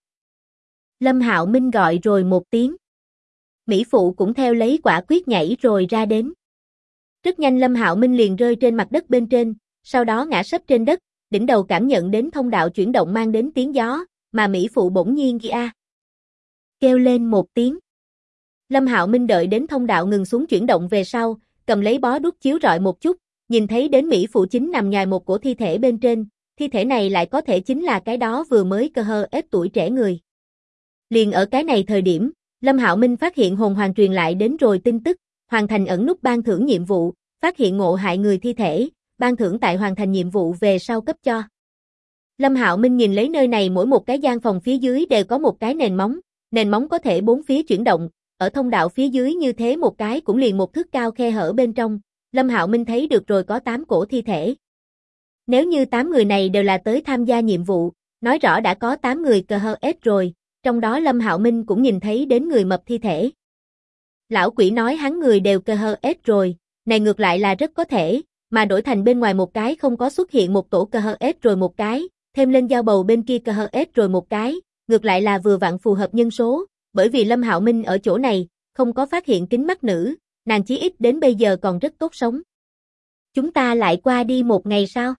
Lâm Hạo Minh gọi rồi một tiếng. Mỹ Phụ cũng theo lấy quả quyết nhảy rồi ra đến. Rất nhanh Lâm Hạo Minh liền rơi trên mặt đất bên trên, sau đó ngã sấp trên đất, đỉnh đầu cảm nhận đến thông đạo chuyển động mang đến tiếng gió, mà Mỹ Phụ bỗng nhiên kia kêu lên một tiếng. Lâm Hạo Minh đợi đến thông đạo ngừng xuống chuyển động về sau, cầm lấy bó đuốc chiếu rọi một chút, nhìn thấy đến Mỹ Phụ chính nằm nhòi một cổ thi thể bên trên, thi thể này lại có thể chính là cái đó vừa mới cơ hơ ép tuổi trẻ người. Liền ở cái này thời điểm, Lâm Hạo Minh phát hiện hồn hoàng truyền lại đến rồi tin tức, hoàn thành ẩn nút ban thưởng nhiệm vụ, phát hiện ngộ hại người thi thể, ban thưởng tại hoàn thành nhiệm vụ về sau cấp cho. Lâm Hạo Minh nhìn lấy nơi này mỗi một cái gian phòng phía dưới đều có một cái nền móng có thể bốn phía chuyển động, ở thông đạo phía dưới như thế một cái cũng liền một thước cao khe hở bên trong, Lâm Hạo Minh thấy được rồi có 8 cổ thi thể. Nếu như 8 người này đều là tới tham gia nhiệm vụ, nói rõ đã có 8 người cơ hơ ết rồi, trong đó Lâm Hạo Minh cũng nhìn thấy đến người mập thi thể. Lão quỷ nói hắn người đều cơ hơ ết rồi, này ngược lại là rất có thể, mà đổi thành bên ngoài một cái không có xuất hiện một tổ cơ hơ ết rồi một cái, thêm lên dao bầu bên kia cơ hơ ết rồi một cái, ngược lại là vừa vặn phù hợp nhân số, bởi vì Lâm Hạo Minh ở chỗ này, không có phát hiện kính mắt nữ, nàng chí ít đến bây giờ còn rất tốt sống. Chúng ta lại qua đi một ngày sao?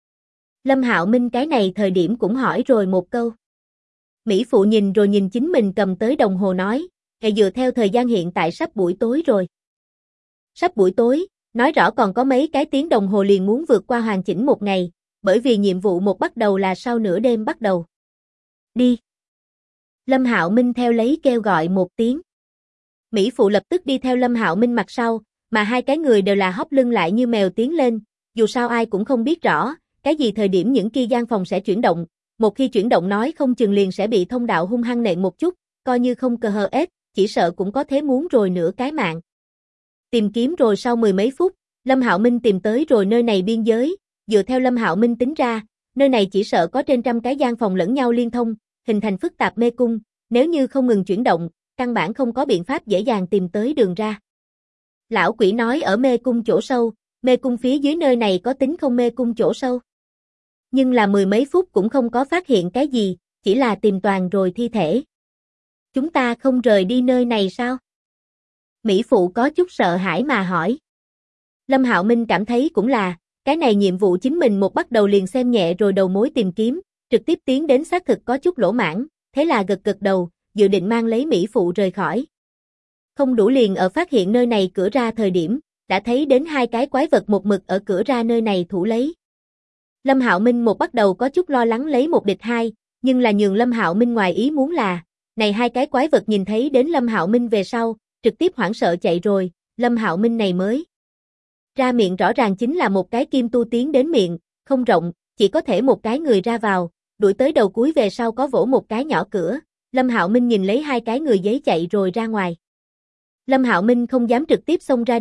Lâm Hạo Minh cái này thời điểm cũng hỏi rồi một câu. Mỹ Phụ nhìn rồi nhìn chính mình cầm tới đồng hồ nói, ngày dựa theo thời gian hiện tại sắp buổi tối rồi. Sắp buổi tối, nói rõ còn có mấy cái tiếng đồng hồ liền muốn vượt qua hoàn chỉnh một ngày, bởi vì nhiệm vụ một bắt đầu là sau nửa đêm bắt đầu. Đi. Lâm Hạo Minh theo lấy kêu gọi một tiếng. Mỹ Phụ lập tức đi theo Lâm Hạo Minh mặt sau, mà hai cái người đều là hóc lưng lại như mèo tiến lên, dù sao ai cũng không biết rõ, cái gì thời điểm những kia gian phòng sẽ chuyển động, một khi chuyển động nói không chừng liền sẽ bị thông đạo hung hăng nện một chút, coi như không cơ hơ ết, chỉ sợ cũng có thế muốn rồi nửa cái mạng. Tìm kiếm rồi sau mười mấy phút, Lâm Hạo Minh tìm tới rồi nơi này biên giới, dựa theo Lâm Hạo Minh tính ra, nơi này chỉ sợ có trên trăm cái gian phòng lẫn nhau liên thông, hình thành phức tạp mê cung, nếu như không ngừng chuyển động, căn bản không có biện pháp dễ dàng tìm tới đường ra. Lão quỷ nói ở mê cung chỗ sâu, mê cung phía dưới nơi này có tính không mê cung chỗ sâu. Nhưng là mười mấy phút cũng không có phát hiện cái gì, chỉ là tìm toàn rồi thi thể. Chúng ta không rời đi nơi này sao? Mỹ Phụ có chút sợ hãi mà hỏi. Lâm Hạo Minh cảm thấy cũng là, cái này nhiệm vụ chính mình một bắt đầu liền xem nhẹ rồi đầu mối tìm kiếm, trực tiếp tiến đến xác thực có chút lỗ mãng, thế là gật gật đầu, dự định mang lấy Mỹ Phụ rời khỏi. Không đủ liền ở phát hiện nơi này cửa ra thời điểm, đã thấy đến hai cái quái vật một mực ở cửa ra nơi này thủ lấy. Lâm Hạo Minh một bắt đầu có chút lo lắng lấy một địch hai, nhưng là nhường Lâm Hạo Minh ngoài ý muốn là, này hai cái quái vật nhìn thấy đến Lâm Hạo Minh về sau, trực tiếp hoảng sợ chạy rồi, Lâm Hạo Minh này mới ra miệng rõ ràng chính là một cái kim tu tiến đến miệng, không rộng, chỉ có thể một cái người ra vào, đuổi tới đầu cuối về sau có vỗ một cái nhỏ cửa, Lâm Hạo Minh nhìn lấy hai cái người giấy chạy rồi ra ngoài. Lâm Hạo Minh không dám trực tiếp xông ra đi,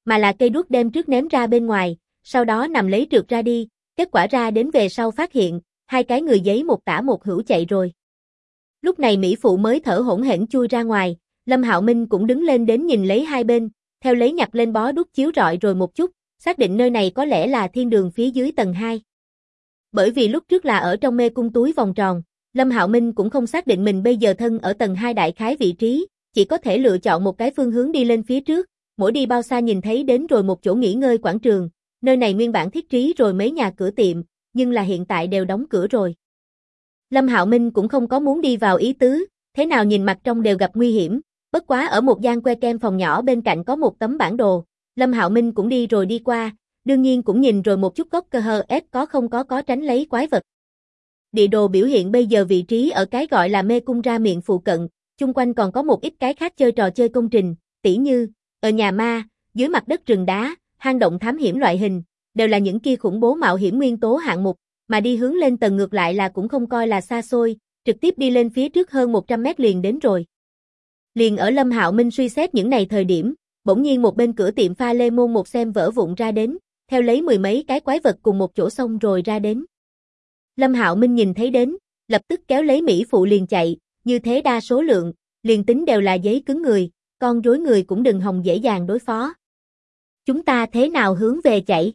mà là cây đuốc đem trước ném ra bên ngoài, sau đó nằm lấy trượt ra đi, kết quả ra đến về sau phát hiện, hai cái người giấy một tả một hữu chạy rồi. Lúc này Mỹ Phụ mới thở hổn hển chui ra ngoài, Lâm Hạo Minh cũng đứng lên đến nhìn lấy hai bên, theo lấy nhặt lên bó đuốc chiếu rọi rồi một chút, xác định nơi này có lẽ là thiên đường phía dưới tầng 2. Bởi vì lúc trước là ở trong mê cung túi vòng tròn, Lâm Hạo Minh cũng không xác định mình bây giờ thân ở tầng 2 đại khái vị trí, chỉ có thể lựa chọn một cái phương hướng đi lên phía trước, mỗi đi bao xa nhìn thấy đến rồi một chỗ nghỉ ngơi quảng trường, nơi này nguyên bản thiết trí rồi mấy nhà cửa tiệm, nhưng là hiện tại đều đóng cửa rồi. Lâm Hạo Minh cũng không có muốn đi vào ý tứ, thế nào nhìn mặt trong đều gặp nguy hiểm, bất quá ở một gian que kem phòng nhỏ bên cạnh có một tấm bản đồ, Lâm Hạo Minh cũng đi rồi đi qua, đương nhiên cũng nhìn rồi một chút góc cơ hờ ép có tránh lấy quái vật. Địa đồ biểu hiện bây giờ vị trí ở cái gọi là mê cung ra miệng phụ cận, chung quanh còn có một ít cái khác chơi trò chơi công trình, tỉ như, ở nhà ma, dưới mặt đất rừng đá, hang động thám hiểm loại hình, đều là những kia khủng bố mạo hiểm nguyên tố hạng mục, mà đi hướng lên tầng ngược lại là cũng không coi là xa xôi, trực tiếp đi lên phía trước hơn 100 mét liền đến rồi. Liền ở Lâm Hạo Minh suy xét những này thời điểm, bỗng nhiên một bên cửa tiệm pha lê môn một xem vỡ vụn ra đến, theo lấy mười mấy cái quái vật cùng một chỗ xông rồi ra đến. Lâm Hạo Minh nhìn thấy đến, lập tức kéo lấy Mỹ Phụ liền chạy, như thế đa số lượng, liền tính đều là giấy cứng người, con rối người cũng đừng hòng dễ dàng đối phó. Chúng ta thế nào hướng về chạy?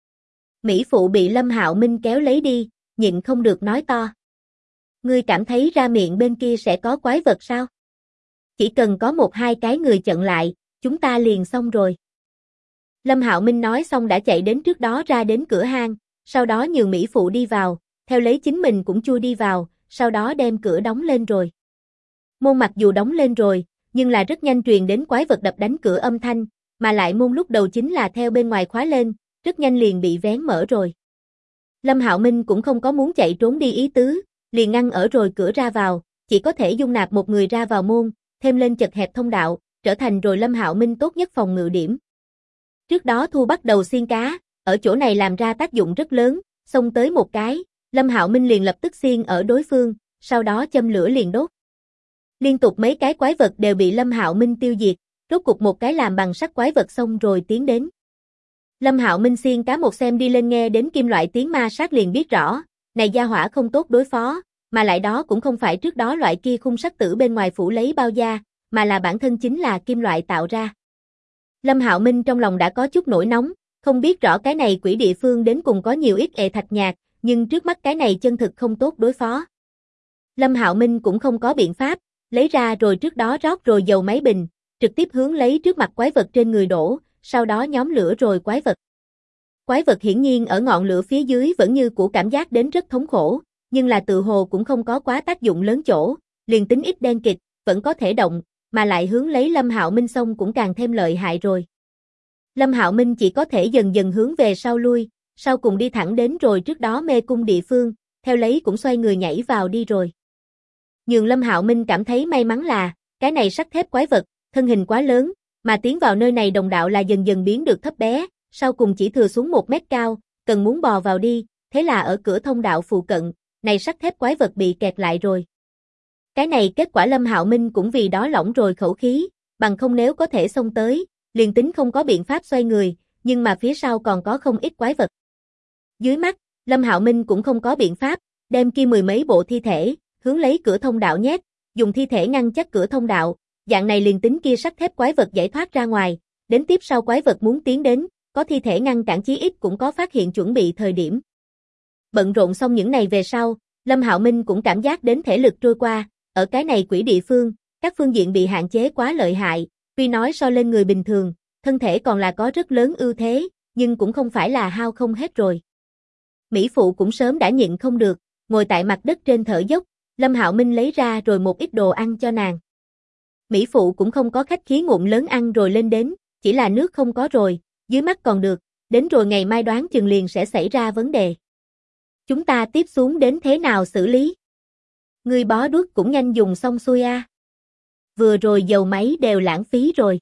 Mỹ Phụ bị Lâm Hạo Minh kéo lấy đi, nhịn không được nói to. Ngươi cảm thấy ra miệng bên kia sẽ có quái vật sao? Chỉ cần có một hai cái người chặn lại, chúng ta liền xong rồi. Lâm Hạo Minh nói xong đã chạy đến trước đó ra đến cửa hang, sau đó nhường Mỹ Phụ đi vào, theo lấy chính mình cũng chui đi vào, sau đó đem cửa đóng lên rồi. Môn mặc dù đóng lên rồi, nhưng là rất nhanh truyền đến quái vật đập đánh cửa âm thanh, mà lại môn lúc đầu chính là theo bên ngoài khóa lên, rất nhanh liền bị vén mở rồi. Lâm Hạo Minh cũng không có muốn chạy trốn đi ý tứ, liền ngăn ở rồi cửa ra vào, chỉ có thể dung nạp một người ra vào môn, thêm lên chật hẹp thông đạo, trở thành rồi Lâm Hạo Minh tốt nhất phòng ngự điểm. Trước đó Thu bắt đầu xiên cá, ở chỗ này làm ra tác dụng rất lớn, xông tới một cái, Lâm Hạo Minh liền lập tức xiên ở đối phương, sau đó châm lửa liền đốt. Liên tục mấy cái quái vật đều bị Lâm Hạo Minh tiêu diệt, rốt cục một cái làm bằng sắt quái vật xông rồi tiến đến. Lâm Hạo Minh xiên cá một xem đi lên nghe đến kim loại tiếng ma sát liền biết rõ, này gia hỏa không tốt đối phó, mà lại đó cũng không phải trước đó loại kia khung sắt tử bên ngoài phủ lấy bao da, mà là bản thân chính là kim loại tạo ra. Lâm Hạo Minh trong lòng đã có chút nổi nóng, không biết rõ cái này quỷ địa phương đến cùng có nhiều ít ệ thạch nhạc, nhưng trước mắt cái này chân thực không tốt đối phó. Lâm Hạo Minh cũng không có biện pháp, lấy ra rồi trước đó rót rồi dầu máy bình, trực tiếp hướng lấy trước mặt quái vật trên người đổ, sau đó nhóm lửa rồi quái vật. Quái vật hiển nhiên ở ngọn lửa phía dưới vẫn như cũ cảm giác đến rất thống khổ, nhưng là tự hồ cũng không có quá tác dụng lớn chỗ, liền tính ít đen kịt, vẫn có thể động, mà lại hướng lấy Lâm Hạo Minh xông cũng càng thêm lợi hại rồi. Lâm Hạo Minh chỉ có thể dần dần hướng về sau lui, sau cùng đi thẳng đến rồi trước đó mê cung địa phương, theo lấy cũng xoay người nhảy vào đi rồi. Nhưng Lâm Hạo Minh cảm thấy may mắn là, cái này sắt thép quái vật, thân hình quá lớn, mà tiến vào nơi này đồng đạo là dần dần biến được thấp bé, sau cùng chỉ thừa xuống 1 mét cao, cần muốn bò vào đi, thế là ở cửa thông đạo phụ cận, này sắt thép quái vật bị kẹt lại rồi. Cái này kết quả Lâm Hạo Minh cũng vì đó lỏng rồi khẩu khí, bằng không nếu có thể xông tới, liền tính không có biện pháp xoay người, nhưng mà phía sau còn có không ít quái vật. Dưới mắt, Lâm Hạo Minh cũng không có biện pháp, đem kia mười mấy bộ thi thể, hướng lấy cửa thông đạo nhét, dùng thi thể ngăn chắc cửa thông đạo, dạng này liền tính kia sắt thép quái vật giải thoát ra ngoài, đến tiếp sau quái vật muốn tiến đến, có thi thể ngăn cản chí ít cũng có phát hiện chuẩn bị thời điểm. Bận rộn xong những này về sau, Lâm Hạo Minh cũng cảm giác đến thể lực trôi qua, ở cái này quỷ địa phương, các phương diện bị hạn chế quá lợi hại, tuy nói so lên người bình thường, thân thể còn là có rất lớn ưu thế, nhưng cũng không phải là hao không hết rồi. Mỹ Phụ cũng sớm đã nhịn không được, ngồi tại mặt đất trên thở dốc, Lâm Hạo Minh lấy ra rồi một ít đồ ăn cho nàng. Mỹ Phụ cũng không có khách khí ngụm lớn ăn rồi lên đến, chỉ là nước không có rồi, dưới mắt còn được, đến rồi ngày mai đoán chừng liền sẽ xảy ra vấn đề. Chúng ta tiếp xuống đến thế nào xử lý? Người bó đuốc cũng nhanh dùng xong xuôi a. Vừa rồi dầu máy đều lãng phí rồi.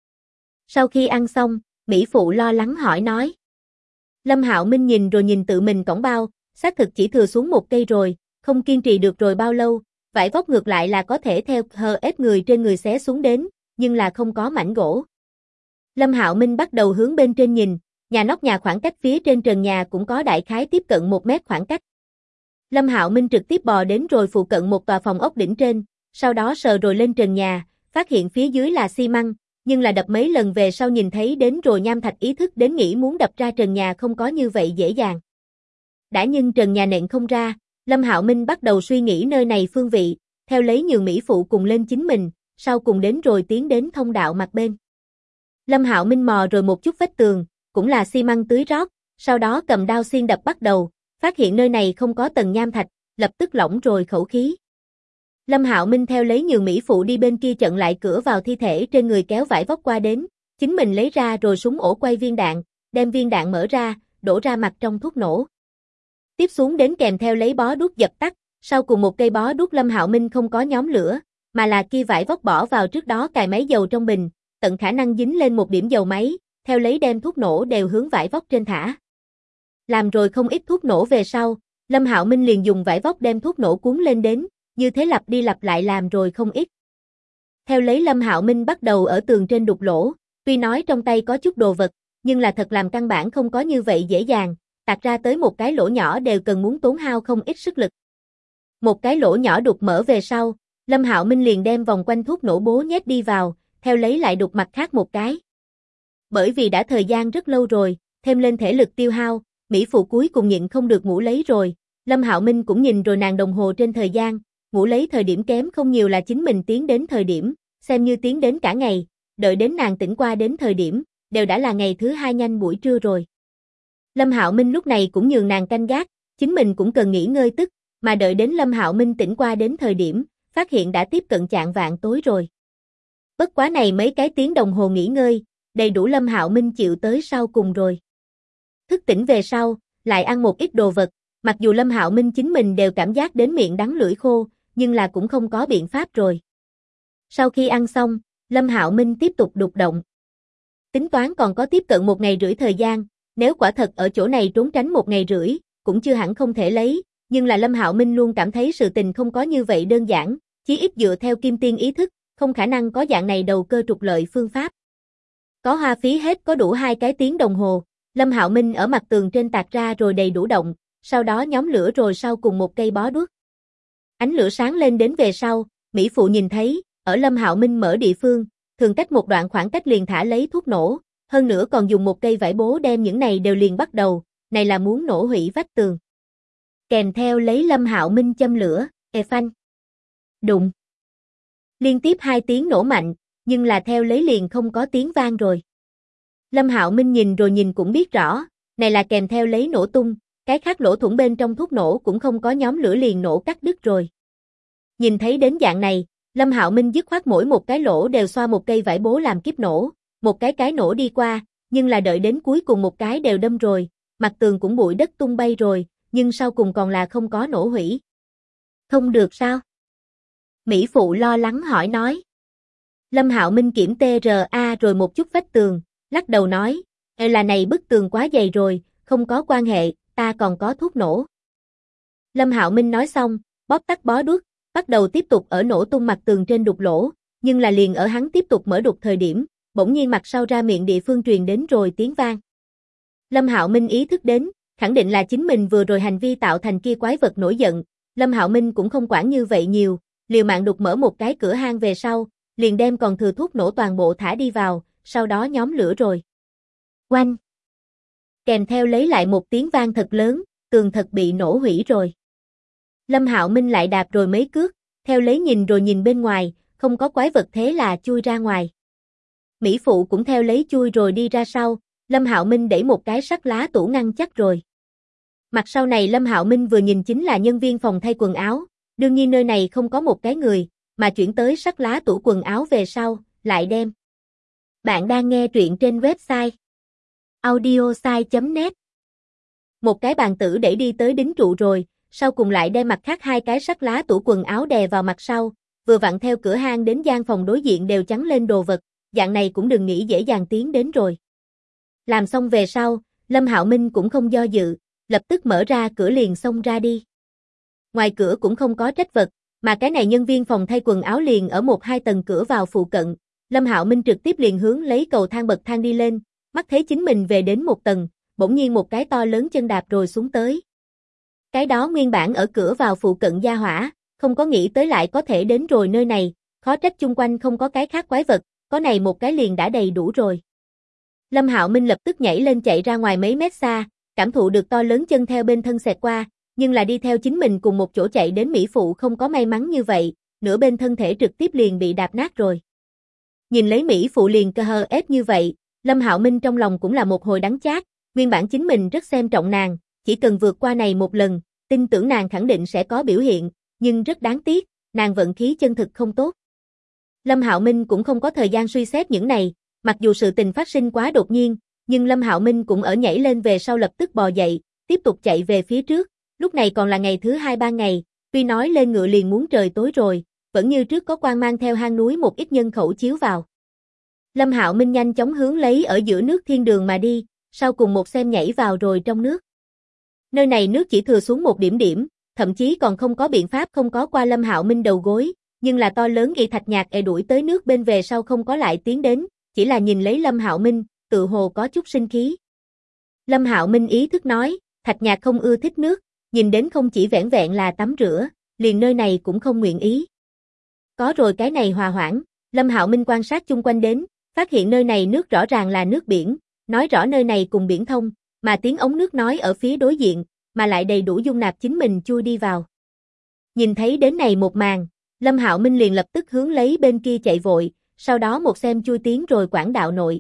Sau khi ăn xong, Mỹ Phụ lo lắng hỏi nói. Lâm Hạo Minh nhìn rồi nhìn tự mình cổng bao, xác thực chỉ thừa xuống một cây rồi, không kiên trì được rồi bao lâu, vải vóc ngược lại là có thể theo hờ ép người trên người xé xuống đến, nhưng là không có mảnh gỗ. Lâm Hạo Minh bắt đầu hướng bên trên nhìn, nóc nhà khoảng cách phía trên trần nhà cũng có đại khái tiếp cận 1 mét khoảng cách. Lâm Hạo Minh trực tiếp bò đến rồi phụ cận một tòa phòng ốc đỉnh trên, sau đó sờ rồi lên trần nhà, phát hiện phía dưới là xi măng, nhưng là đập mấy lần về sau nhìn thấy đến rồi nham thạch ý thức đến nghĩ muốn đập ra trần nhà không có như vậy dễ dàng. Đã nhưng trần nhà nện không ra, Lâm Hạo Minh bắt đầu suy nghĩ nơi này phương vị, theo lấy nhường mỹ phụ cùng lên chính mình, sau cùng đến rồi tiến đến thông đạo mặt bên. Lâm Hạo Minh mò rồi một chút vách tường, cũng là xi măng tưới rót, sau đó cầm đao xiên đập bắt đầu, phát hiện nơi này không có tầng nham thạch, lập tức lỏng rồi khẩu khí. Lâm Hạo Minh theo lấy nhường mỹ phụ đi bên kia chặn lại cửa vào thi thể trên người kéo vải vóc qua đến, chính mình lấy ra rồi súng ổ quay viên đạn, đem viên đạn mở ra, đổ ra mặt trong thuốc nổ. Tiếp xuống đến kèm theo lấy bó đuốc dập tắt, sau cùng một cây bó đuốc Lâm Hạo Minh không có nhóm lửa, mà là kia vải vóc bỏ vào trước đó cài máy dầu trong bình, tận khả năng dính lên một điểm dầu máy, theo lấy đem thuốc nổ đều hướng vải vóc trên thả. Làm rồi không ít thuốc nổ về sau, Lâm Hạo Minh liền dùng vải vóc đem thuốc nổ cuốn lên đến, như thế lặp đi lặp lại làm rồi không ít. Theo lấy Lâm Hạo Minh bắt đầu ở tường trên đục lỗ, tuy nói trong tay có chút đồ vật, nhưng là thật làm căn bản không có như vậy dễ dàng, tạc ra tới một cái lỗ nhỏ đều cần muốn tốn hao không ít sức lực. Một cái lỗ nhỏ đục mở về sau, Lâm Hạo Minh liền đem vòng quanh thuốc nổ bố nhét đi vào, theo lấy lại đục mặt khác một cái. Bởi vì đã thời gian rất lâu rồi, thêm lên thể lực tiêu hao, mỹ phụ cuối cùng nhịn không được ngủ lấy rồi. Lâm Hạo Minh cũng nhìn rồi nàng đồng hồ trên thời gian, ngủ lấy thời điểm kém không nhiều là chính mình tiến đến thời điểm, xem như tiến đến cả ngày, đợi đến nàng tỉnh qua đến thời điểm, đều đã là ngày thứ 2 nhanh buổi trưa rồi. Lâm Hạo Minh lúc này cũng nhường nàng canh gác, chính mình cũng cần nghỉ ngơi tức, mà đợi đến Lâm Hạo Minh tỉnh qua đến thời điểm, phát hiện đã tiếp cận chạng vạng tối rồi. Bất quá này mấy cái tiếng đồng hồ nghỉ ngơi, đầy đủ Lâm Hạo Minh chịu tới sau cùng rồi. Thức tỉnh về sau, lại ăn một ít đồ vật, mặc dù Lâm Hạo Minh chính mình đều cảm giác đến miệng đắng lưỡi khô, nhưng là cũng không có biện pháp rồi. Sau khi ăn xong, Lâm Hạo Minh tiếp tục đục động. Tính toán còn có tiếp cận 1 ngày rưỡi thời gian, nếu quả thật ở chỗ này trốn tránh 1 ngày rưỡi, cũng chưa hẳn không thể lấy, nhưng là Lâm Hạo Minh luôn cảm thấy sự tình không có như vậy đơn giản, chí ít dựa theo kim tiên ý thức, không khả năng có dạng này đầu cơ trục lợi phương pháp. Có hoa phí hết có đủ 2 cái tiếng đồng hồ, Lâm Hạo Minh ở mặt tường trên tạc ra rồi đầy đủ động, sau đó nhóm lửa rồi sau cùng một cây bó đuốc. Ánh lửa sáng lên đến về sau, mỹ phụ nhìn thấy, ở Lâm Hạo Minh mở địa phương, thường cách một đoạn khoảng cách liền thả lấy thuốc nổ, hơn nữa còn dùng một cây vải bố đem những này đều liền bắt đầu, này là muốn nổ hủy vách tường. Kèm theo lấy Lâm Hạo Minh châm lửa, phanh. Đụng. Liên tiếp 2 tiếng nổ mạnh, nhưng là theo lấy liền không có tiếng vang rồi. Lâm Hạo Minh nhìn rồi nhìn cũng biết rõ, này là kèm theo lấy nổ tung, cái khác lỗ thủng bên trong thuốc nổ cũng không có nhóm lửa liền nổ cắt đứt rồi. Nhìn thấy đến dạng này, Lâm Hạo Minh dứt khoát mỗi một cái lỗ đều xoa một cây vải bố làm kiếp nổ, một cái nổ đi qua, nhưng là đợi đến cuối cùng một cái đều đâm rồi, mặt tường cũng bụi đất tung bay rồi, nhưng sau cùng còn là không có nổ hủy. Không được sao? Mỹ phụ lo lắng hỏi nói. Lâm Hạo Minh kiểm TRA rồi một chút vách tường, lắc đầu nói, là này bức tường quá dày rồi, không có quan hệ, ta còn có thuốc nổ. Lâm Hạo Minh nói xong, bóp tắt bó đuốc, bắt đầu tiếp tục ở nổ tung mặt tường trên đục lỗ, nhưng là liền ở hắn tiếp tục mở đục thời điểm, bỗng nhiên mặt sau ra miệng địa phương truyền đến rồi tiếng vang. Lâm Hạo Minh ý thức đến, khẳng định là chính mình vừa rồi hành vi tạo thành kia quái vật nổi giận, Lâm Hạo Minh cũng không quản như vậy nhiều, liều mạng đục mở một cái cửa hang về sau, liền đem còn thừa thuốc nổ toàn bộ thả đi vào, sau đó nhóm lửa rồi. Oanh! Kèm theo lấy lại một tiếng vang thật lớn, tường thật bị nổ hủy rồi. Lâm Hạo Minh lại đạp rồi mấy cước, theo lấy nhìn rồi nhìn bên ngoài, không có quái vật thế là chui ra ngoài. Mỹ phụ cũng theo lấy chui rồi đi ra sau, Lâm Hạo Minh đẩy một cái sắt lá tủ ngăn chắc rồi. Mặt sau này Lâm Hạo Minh vừa nhìn chính là nhân viên phòng thay quần áo, đương nhiên nơi này không có một cái người, mà chuyển tới sắt lá tủ quần áo về sau, lại đem. Bạn đang nghe truyện trên website audiosai.net. Một cái bàn tử đẩy đi tới đính trụ rồi, sau cùng lại đem mặt khác 2 cái sắt lá tủ quần áo đè vào mặt sau, vừa vặn theo cửa hang đến gian phòng đối diện đều chắn lên đồ vật, dạng này cũng đừng nghĩ dễ dàng tiến đến rồi. Làm xong về sau, Lâm Hạo Minh cũng không do dự, lập tức mở ra cửa liền xông ra đi. Ngoài cửa cũng không có trách vật, mà cái này nhân viên phòng thay quần áo liền ở 1-2 tầng cửa vào phụ cận, Lâm Hạo Minh trực tiếp liền hướng lấy cầu thang bậc thang đi lên, mắt thấy chính mình về đến một tầng, bỗng nhiên một cái to lớn chân đạp rồi xuống tới. Cái đó nguyên bản ở cửa vào phụ cận gia hỏa, không có nghĩ tới lại có thể đến rồi nơi này, khó trách chung quanh không có cái khác quái vật, có này một cái liền đã đầy đủ rồi. Lâm Hạo Minh lập tức nhảy lên chạy ra ngoài mấy mét xa, cảm thụ được to lớn chân theo bên thân xẹt qua, nhưng là đi theo chính mình cùng một chỗ chạy đến Mỹ Phụ không có may mắn như vậy, nửa bên thân thể trực tiếp liền bị đạp nát rồi. Nhìn lấy Mỹ Phụ liền cơ hờ ép như vậy, Lâm Hạo Minh trong lòng cũng là một hồi đắng chát, nguyên bản chính mình rất xem trọng nàng, chỉ cần vượt qua này một lần, tin tưởng nàng khẳng định sẽ có biểu hiện, nhưng rất đáng tiếc, nàng vận khí chân thực không tốt. Lâm Hạo Minh cũng không có thời gian suy xét những này, mặc dù sự tình phát sinh quá đột nhiên, nhưng Lâm Hạo Minh cũng ở nhảy lên về sau lập tức bò dậy, tiếp tục chạy về phía trước, lúc này còn là ngày thứ 2 ban ngày, tuy nói lên ngựa liền muốn trời tối rồi, vẫn như trước có quang mang theo hang núi một ít nhân khẩu chiếu vào. Lâm Hạo Minh nhanh chóng hướng lấy ở giữa nước thiên đường mà đi, sau cùng một xem nhảy vào rồi trong nước. Nơi này nước chỉ thừa xuống một điểm điểm, thậm chí còn không có biện pháp không có qua Lâm Hạo Minh đầu gối, nhưng là to lớn y thạch nhạc đuổi tới nước bên về sau không có lại tiến đến, chỉ là nhìn lấy Lâm Hạo Minh, tự hồ có chút sinh khí. Lâm Hạo Minh ý thức nói, thạch nhạc không ưa thích nước, nhìn đến không chỉ vẻn vẹn là tắm rửa, liền nơi này cũng không nguyện ý. Có rồi cái này hòa hoãn, Lâm Hạo Minh quan sát chung quanh đến, phát hiện nơi này nước rõ ràng là nước biển, nói rõ nơi này cùng biển thông, mà tiếng ống nước nói ở phía đối diện, mà lại đầy đủ dung nạp chính mình chui đi vào. Nhìn thấy đến này một màn, Lâm Hạo Minh liền lập tức hướng lấy bên kia chạy vội, sau đó một xem chui tiến rồi quảng đạo nội.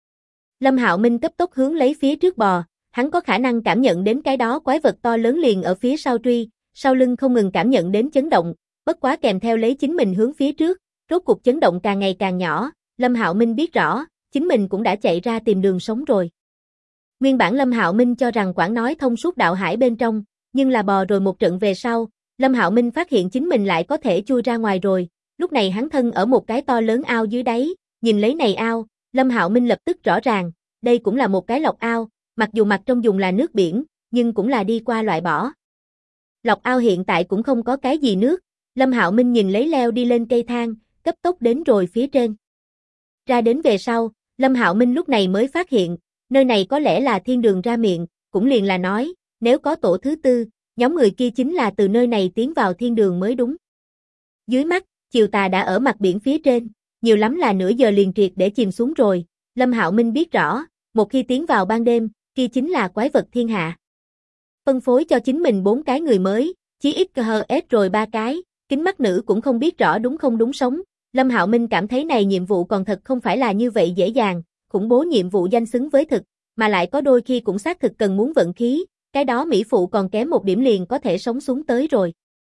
Lâm Hạo Minh cấp tốc hướng lấy phía trước bò, hắn có khả năng cảm nhận đến cái đó quái vật to lớn liền ở phía sau truy, sau lưng không ngừng cảm nhận đến chấn động, bất quá kèm theo lấy chính mình hướng phía trước, rốt cuộc chấn động càng ngày càng nhỏ, Lâm Hạo Minh biết rõ, chính mình cũng đã chạy ra tìm đường sống rồi. Nguyên bản Lâm Hạo Minh cho rằng quảng nói thông suốt đạo hải bên trong, nhưng là bò rồi một trận về sau, Lâm Hạo Minh phát hiện chính mình lại có thể chui ra ngoài rồi, lúc này hắn thân ở một cái to lớn ao dưới đáy, nhìn lấy này ao, Lâm Hạo Minh lập tức rõ ràng, đây cũng là một cái lọc ao, mặc dù mặt trong dùng là nước biển, nhưng cũng là đi qua loại bỏ. Lọc ao hiện tại cũng không có cái gì nước, Lâm Hạo Minh nhìn lấy leo đi lên cây thang, cấp tốc đến rồi phía trên. Ra đến về sau, Lâm Hạo Minh lúc này mới phát hiện, nơi này có lẽ là thiên đường ra miệng, cũng liền là nói, nếu có tổ thứ tư, nhóm người kia chính là từ nơi này tiến vào thiên đường mới đúng. Dưới mắt, chiều tà đã ở mặt biển phía trên, nhiều lắm là nửa giờ liền triệt để chìm xuống rồi, Lâm Hạo Minh biết rõ, một khi tiến vào ban đêm, kia chính là quái vật thiên hạ. Phân phối cho chính mình 4 cái người mới, chí ít KHS rồi 3 cái, kính mắt nữ cũng không biết rõ đúng không đúng sống, Lâm Hạo Minh cảm thấy này nhiệm vụ còn thật không phải là như vậy dễ dàng, khủng bố nhiệm vụ danh xứng với thực, mà lại có đôi khi cũng xác thực cần muốn vận khí, cái đó Mỹ Phụ còn kém một điểm liền có thể sống xuống tới rồi.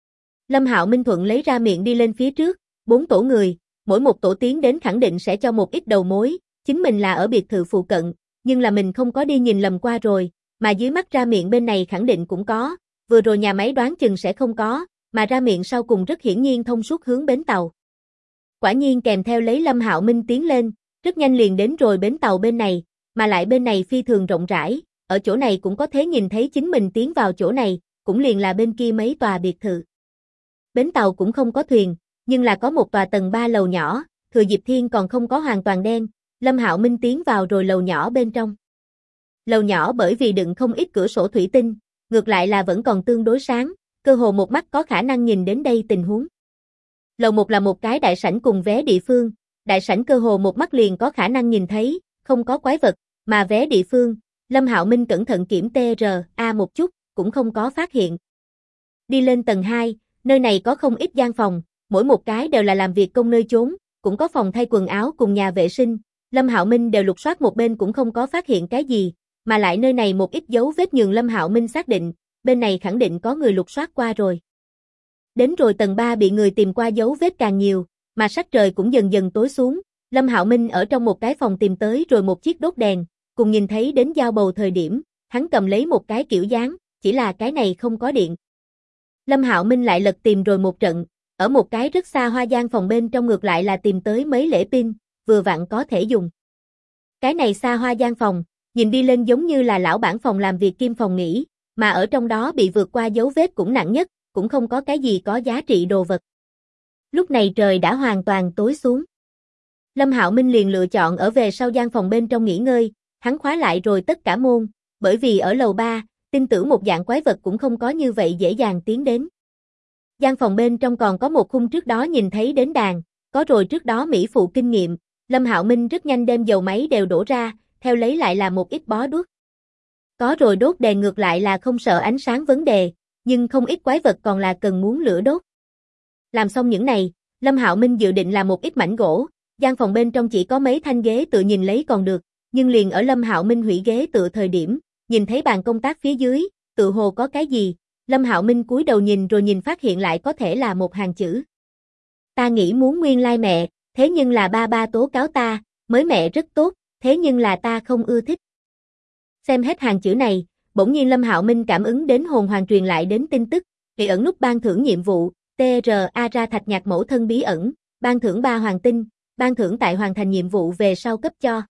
Lâm Hạo Minh thuận lấy ra miệng đi lên phía trước, 4 tổ người, mỗi một tổ tiến đến khẳng định sẽ cho một ít đầu mối, chính mình là ở biệt thự phụ cận, nhưng là mình không có đi nhìn lầm qua rồi, mà dưới mắt ra miệng bên này khẳng định cũng có, vừa rồi nhà máy đoán chừng sẽ không có, mà ra miệng sau cùng rất hiển nhiên thông suốt hướng bến tàu. Quả nhiên kèm theo lấy Lâm Hạo Minh tiến lên, rất nhanh liền đến rồi bến tàu bên này, mà lại bên này phi thường rộng rãi, ở chỗ này cũng có thể nhìn thấy chính mình tiến vào chỗ này, cũng liền là bên kia mấy tòa biệt thự. Bến tàu cũng không có thuyền, nhưng là có một tòa tầng 3 lầu nhỏ, thừa dịp thiên còn không có hoàn toàn đen, Lâm Hạo Minh tiến vào rồi lầu nhỏ bên trong. Lầu nhỏ bởi vì đựng không ít cửa sổ thủy tinh, ngược lại là vẫn còn tương đối sáng, cơ hồ một mắt có khả năng nhìn đến đây tình huống. Lầu 1 là một cái đại sảnh cùng vé địa phương, đại sảnh cơ hồ một mắt liền có khả năng nhìn thấy, không có quái vật, mà vé địa phương, Lâm Hạo Minh cẩn thận kiểm TRA một chút, cũng không có phát hiện. Đi lên tầng 2, nơi này có không ít gian phòng, mỗi một cái đều là làm việc công nơi chốn, cũng có phòng thay quần áo cùng nhà vệ sinh, Lâm Hạo Minh đều lục soát một bên cũng không có phát hiện cái gì, mà lại nơi này một ít dấu vết nhường Lâm Hạo Minh xác định, bên này khẳng định có người lục soát qua rồi. Đến rồi tầng 3 bị người tìm qua dấu vết càng nhiều, mà sắc trời cũng dần dần tối xuống, Lâm Hạo Minh ở trong một cái phòng tìm tới rồi một chiếc đốt đèn, cùng nhìn thấy đến dao bầu thời điểm, hắn cầm lấy một cái kiểu dáng, chỉ là cái này không có điện. Lâm Hạo Minh lại lật tìm rồi một trận, ở một cái rất xa hoa gian phòng bên trong ngược lại là tìm tới mấy lễ pin, vừa vặn có thể dùng. Cái này xa hoa gian phòng, nhìn đi lên giống như là lão bản phòng làm việc kim phòng nghỉ, mà ở trong đó bị vượt qua dấu vết cũng nặng nhất, cũng không có cái gì có giá trị đồ vật. Lúc này trời đã hoàn toàn tối xuống. Lâm Hạo Minh liền lựa chọn ở về sau gian phòng bên trong nghỉ ngơi, hắn khóa lại rồi tất cả môn, bởi vì ở lầu 3, tin tưởng một dạng quái vật cũng không có như vậy dễ dàng tiến đến. Gian phòng bên trong còn có một khung trước đó nhìn thấy đến đàn, có rồi trước đó mỹ phụ kinh nghiệm, Lâm Hạo Minh rất nhanh đem dầu máy đều đổ ra, theo lấy lại là một ít bó đuốc. Có rồi đốt đèn ngược lại là không sợ ánh sáng vấn đề, nhưng không ít quái vật còn là cần muốn lửa đốt. Làm xong những này, Lâm Hạo Minh dự định làm một ít mảnh gỗ, gian phòng bên trong chỉ có mấy thanh ghế tựa nhìn lấy còn được, nhưng liền ở Lâm Hạo Minh hủy ghế tựa thời điểm, nhìn thấy bàn công tác phía dưới, tự hồ có cái gì, Lâm Hạo Minh cúi đầu nhìn rồi nhìn phát hiện lại có thể là một hàng chữ. Ta nghĩ muốn nguyên lai mẹ, thế nhưng là ba ba tố cáo ta, mới mẹ rất tốt, thế nhưng là ta không ưa thích. Xem hết hàng chữ này, bỗng nhiên Lâm Hạo Minh cảm ứng đến hồn hoàng truyền lại đến tin tức, bị ẩn nút ban thưởng nhiệm vụ, TRA ra thạch nhạc mẫu thân bí ẩn, ban thưởng 3 hoàng tinh, ban thưởng tại hoàn thành nhiệm vụ về sau cấp cho.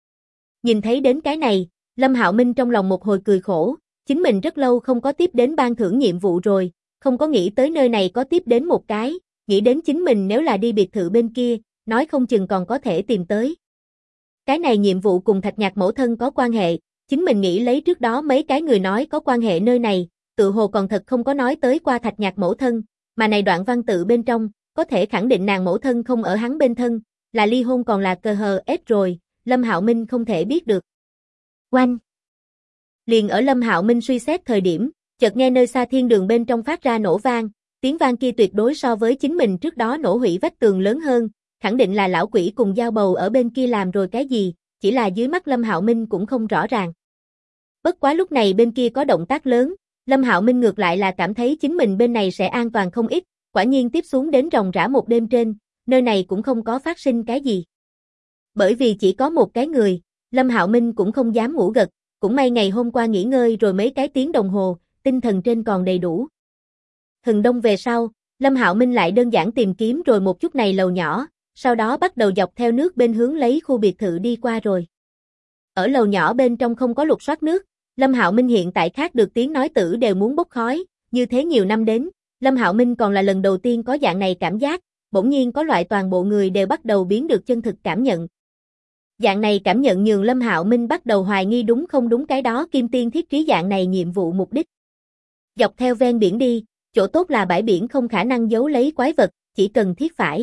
Nhìn thấy đến cái này, Lâm Hạo Minh trong lòng một hồi cười khổ, chính mình rất lâu không có tiếp đến ban thưởng nhiệm vụ rồi, không có nghĩ tới nơi này có tiếp đến một cái, nghĩ đến chính mình nếu là đi biệt thự bên kia, nói không chừng còn có thể tìm tới. Cái này nhiệm vụ cùng thạch nhạc mẫu thân có quan hệ, chính mình nghĩ lấy trước đó mấy cái người nói có quan hệ nơi này, tự hồ còn thật không có nói tới qua thạch nhạc mẫu thân, mà này đoạn văn tự bên trong, có thể khẳng định nàng mẫu thân không ở hắn bên thân, là ly hôn còn là cờ hờ ết rồi, Lâm Hạo Minh không thể biết được. Oanh! Liền ở Lâm Hạo Minh suy xét thời điểm, chợt nghe nơi xa thiên đường bên trong phát ra nổ vang, tiếng vang kia tuyệt đối so với chính mình trước đó nổ hủy vách tường lớn hơn, khẳng định là lão quỷ cùng dao bầu ở bên kia làm rồi cái gì, chỉ là dưới mắt Lâm Hạo Minh cũng không rõ ràng. Bất quá lúc này bên kia có động tác lớn, Lâm Hạo Minh ngược lại là cảm thấy chính mình bên này sẽ an toàn không ít, quả nhiên tiếp xuống đến ròng rã một đêm trên, nơi này cũng không có phát sinh cái gì. Bởi vì chỉ có một cái người, Lâm Hạo Minh cũng không dám ngủ gật, cũng may ngày hôm qua nghỉ ngơi rồi mấy cái tiếng đồng hồ, tinh thần trên còn đầy đủ. Hừng đông về sau, Lâm Hạo Minh lại đơn giản tìm kiếm rồi một chút này lầu nhỏ, sau đó bắt đầu dọc theo nước bên hướng lấy khu biệt thự đi qua rồi. Ở lầu nhỏ bên trong không có lục soát nước, Lâm Hạo Minh hiện tại khác được tiếng nói tử đều muốn bốc khói, như thế nhiều năm đến, Lâm Hạo Minh còn là lần đầu tiên có dạng này cảm giác, bỗng nhiên có loại toàn bộ người đều bắt đầu biến được chân thực cảm nhận. Dạng này cảm nhận nhường Lâm Hạo Minh bắt đầu hoài nghi đúng không đúng cái đó Kim Tiên thiết trí dạng này nhiệm vụ mục đích. Dọc theo ven biển đi, chỗ tốt là bãi biển không khả năng giấu lấy quái vật, chỉ cần thiết phải.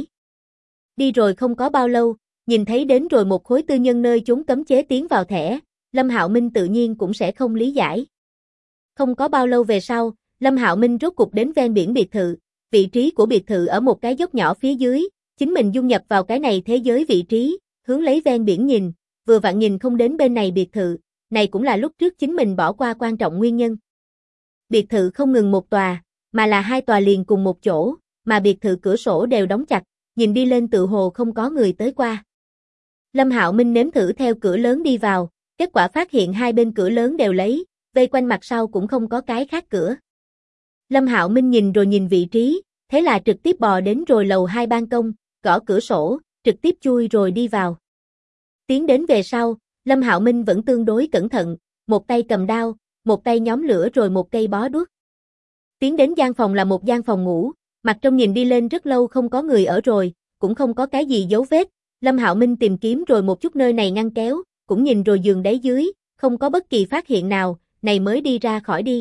Đi rồi không có bao lâu, nhìn thấy đến rồi một khối tư nhân nơi chúng cấm chế tiến vào thẻ, Lâm Hạo Minh tự nhiên cũng sẽ không lý giải. Không có bao lâu về sau, Lâm Hạo Minh rốt cục đến ven biển biệt thự, vị trí của biệt thự ở một cái dốc nhỏ phía dưới, chính mình dung nhập vào cái này thế giới vị trí, hướng lấy ven biển nhìn, vừa vặn nhìn không đến bên này biệt thự, này cũng là lúc trước chính mình bỏ qua quan trọng nguyên nhân. Biệt thự không ngừng một tòa, mà là 2 tòa liền cùng một chỗ, mà biệt thự cửa sổ đều đóng chặt, nhìn đi lên tự hồ không có người tới qua. Lâm Hạo Minh nếm thử theo cửa lớn đi vào, kết quả phát hiện hai bên cửa lớn đều lấy, vây quanh mặt sau cũng không có cái khác cửa. Lâm Hạo Minh nhìn rồi nhìn vị trí, thế là trực tiếp bò đến rồi lầu 2 ban công, gõ cửa sổ, trực tiếp chui rồi đi vào. Tiến đến về sau, Lâm Hạo Minh vẫn tương đối cẩn thận, một tay cầm đao, một tay nhóm lửa rồi một cây bó đuốc. Tiến đến gian phòng là một gian phòng ngủ, mặt trong nhìn đi lên rất lâu không có người ở rồi, cũng không có cái gì dấu vết. Lâm Hạo Minh tìm kiếm rồi một chút nơi này ngăn kéo, cũng nhìn rồi giường đáy dưới, không có bất kỳ phát hiện nào, này mới đi ra khỏi đi.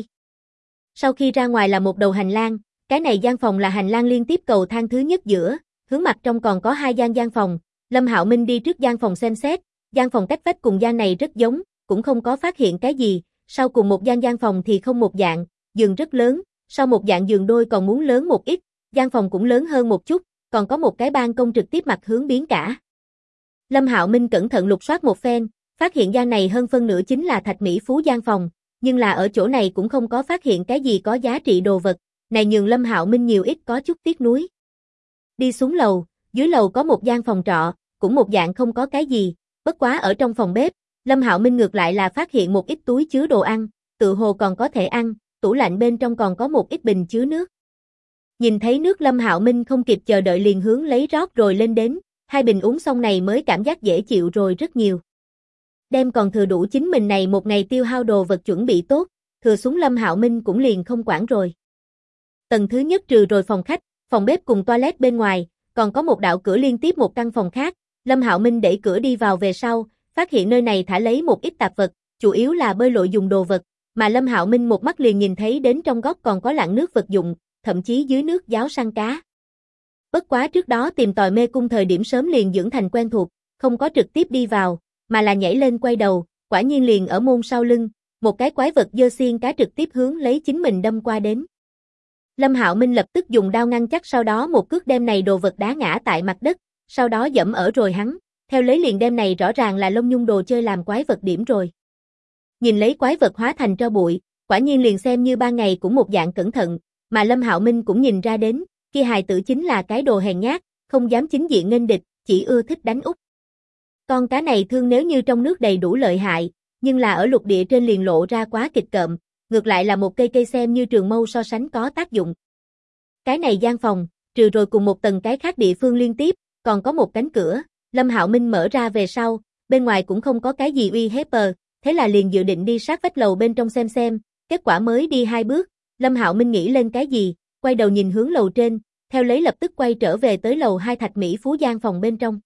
Sau khi ra ngoài là một đầu hành lang, cái này gian phòng là hành lang liên tiếp cầu thang thứ nhất giữa, hướng mặt trong còn có 2 gian phòng. Lâm Hạo Minh đi trước gian phòng xem xét, gian phòng cách vách cùng gian này rất giống, cũng không có phát hiện cái gì, sau cùng một gian phòng thì không một dạng, giường rất lớn, sau một dạng giường đôi còn muốn lớn một ít, gian phòng cũng lớn hơn một chút, còn có một cái ban công trực tiếp mặt hướng biển cả. Lâm Hạo Minh cẩn thận lục soát một phen, phát hiện gian này hơn phân nửa chính là thạch mỹ phú gian phòng, nhưng là ở chỗ này cũng không có phát hiện cái gì có giá trị đồ vật, này nhường Lâm Hạo Minh nhiều ít có chút tiếc nuối. Đi xuống lầu, dưới lầu có một gian phòng trọ, cũng một dạng không có cái gì, bất quá ở trong phòng bếp, Lâm Hạo Minh ngược lại là phát hiện một ít túi chứa đồ ăn, tự hồ còn có thể ăn, tủ lạnh bên trong còn có một ít bình chứa nước. Nhìn thấy nước Lâm Hạo Minh không kịp chờ đợi liền hướng lấy rót rồi lên đến, 2 bình uống xong này mới cảm giác dễ chịu rồi rất nhiều. Đem còn thừa đủ chính mình này một ngày tiêu hao đồ vật chuẩn bị tốt, thừa xuống Lâm Hạo Minh cũng liền không quản rồi. Tầng thứ nhất trừ rồi phòng khách, phòng bếp cùng toilet bên ngoài, còn có một đạo cửa liên tiếp một căn phòng khác, Lâm Hạo Minh đẩy cửa đi vào về sau, phát hiện nơi này thả lấy một ít tạp vật, chủ yếu là bơi lội dùng đồ vật, mà Lâm Hạo Minh một mắt liền nhìn thấy đến trong góc còn có lặn nước vật dụng, thậm chí dưới nước giáo săn cá. Bất quá trước đó tìm tòi mê cung thời điểm sớm liền dưỡng thành quen thuộc, không có trực tiếp đi vào, mà là nhảy lên quay đầu, quả nhiên liền ở môn sau lưng, một cái quái vật giơ xiên cá trực tiếp hướng lấy chính mình đâm qua đến. Lâm Hạo Minh lập tức dùng đao ngăn chắc, sau đó một cước đem này đồ vật đá ngã tại mặt đất, sau đó dẫm ở rồi hắn, theo lấy liền đem này rõ ràng là lông nhung đồ chơi làm quái vật điểm rồi. Nhìn lấy quái vật hóa thành tro bụi, quả nhiên liền xem như ban ngày cũng một dạng cẩn thận, mà Lâm Hạo Minh cũng nhìn ra đến, kia hài tử chính là cái đồ hèn nhát, không dám chính diện nghênh địch, chỉ ưa thích đánh úp. Con cá này thương nếu như trong nước đầy đủ lợi hại, nhưng là ở lục địa trên liền lộ ra quá kịch cợm, ngược lại là một cây xem như trường mâu so sánh có tác dụng. Cái này gian phòng, trừ rồi cùng một tầng cái khác địa phương liên tiếp, còn có một cánh cửa, Lâm Hạo Minh mở ra về sau, bên ngoài cũng không có cái gì uy hiếp, thế là liền dự định đi sát vách lầu bên trong xem, kết quả mới đi 2 bước, Lâm Hạo Minh nghĩ lên cái gì, quay đầu nhìn hướng lầu trên, theo lấy lập tức quay trở về tới lầu 2 Thạch Mỹ Phú gian phòng bên trong.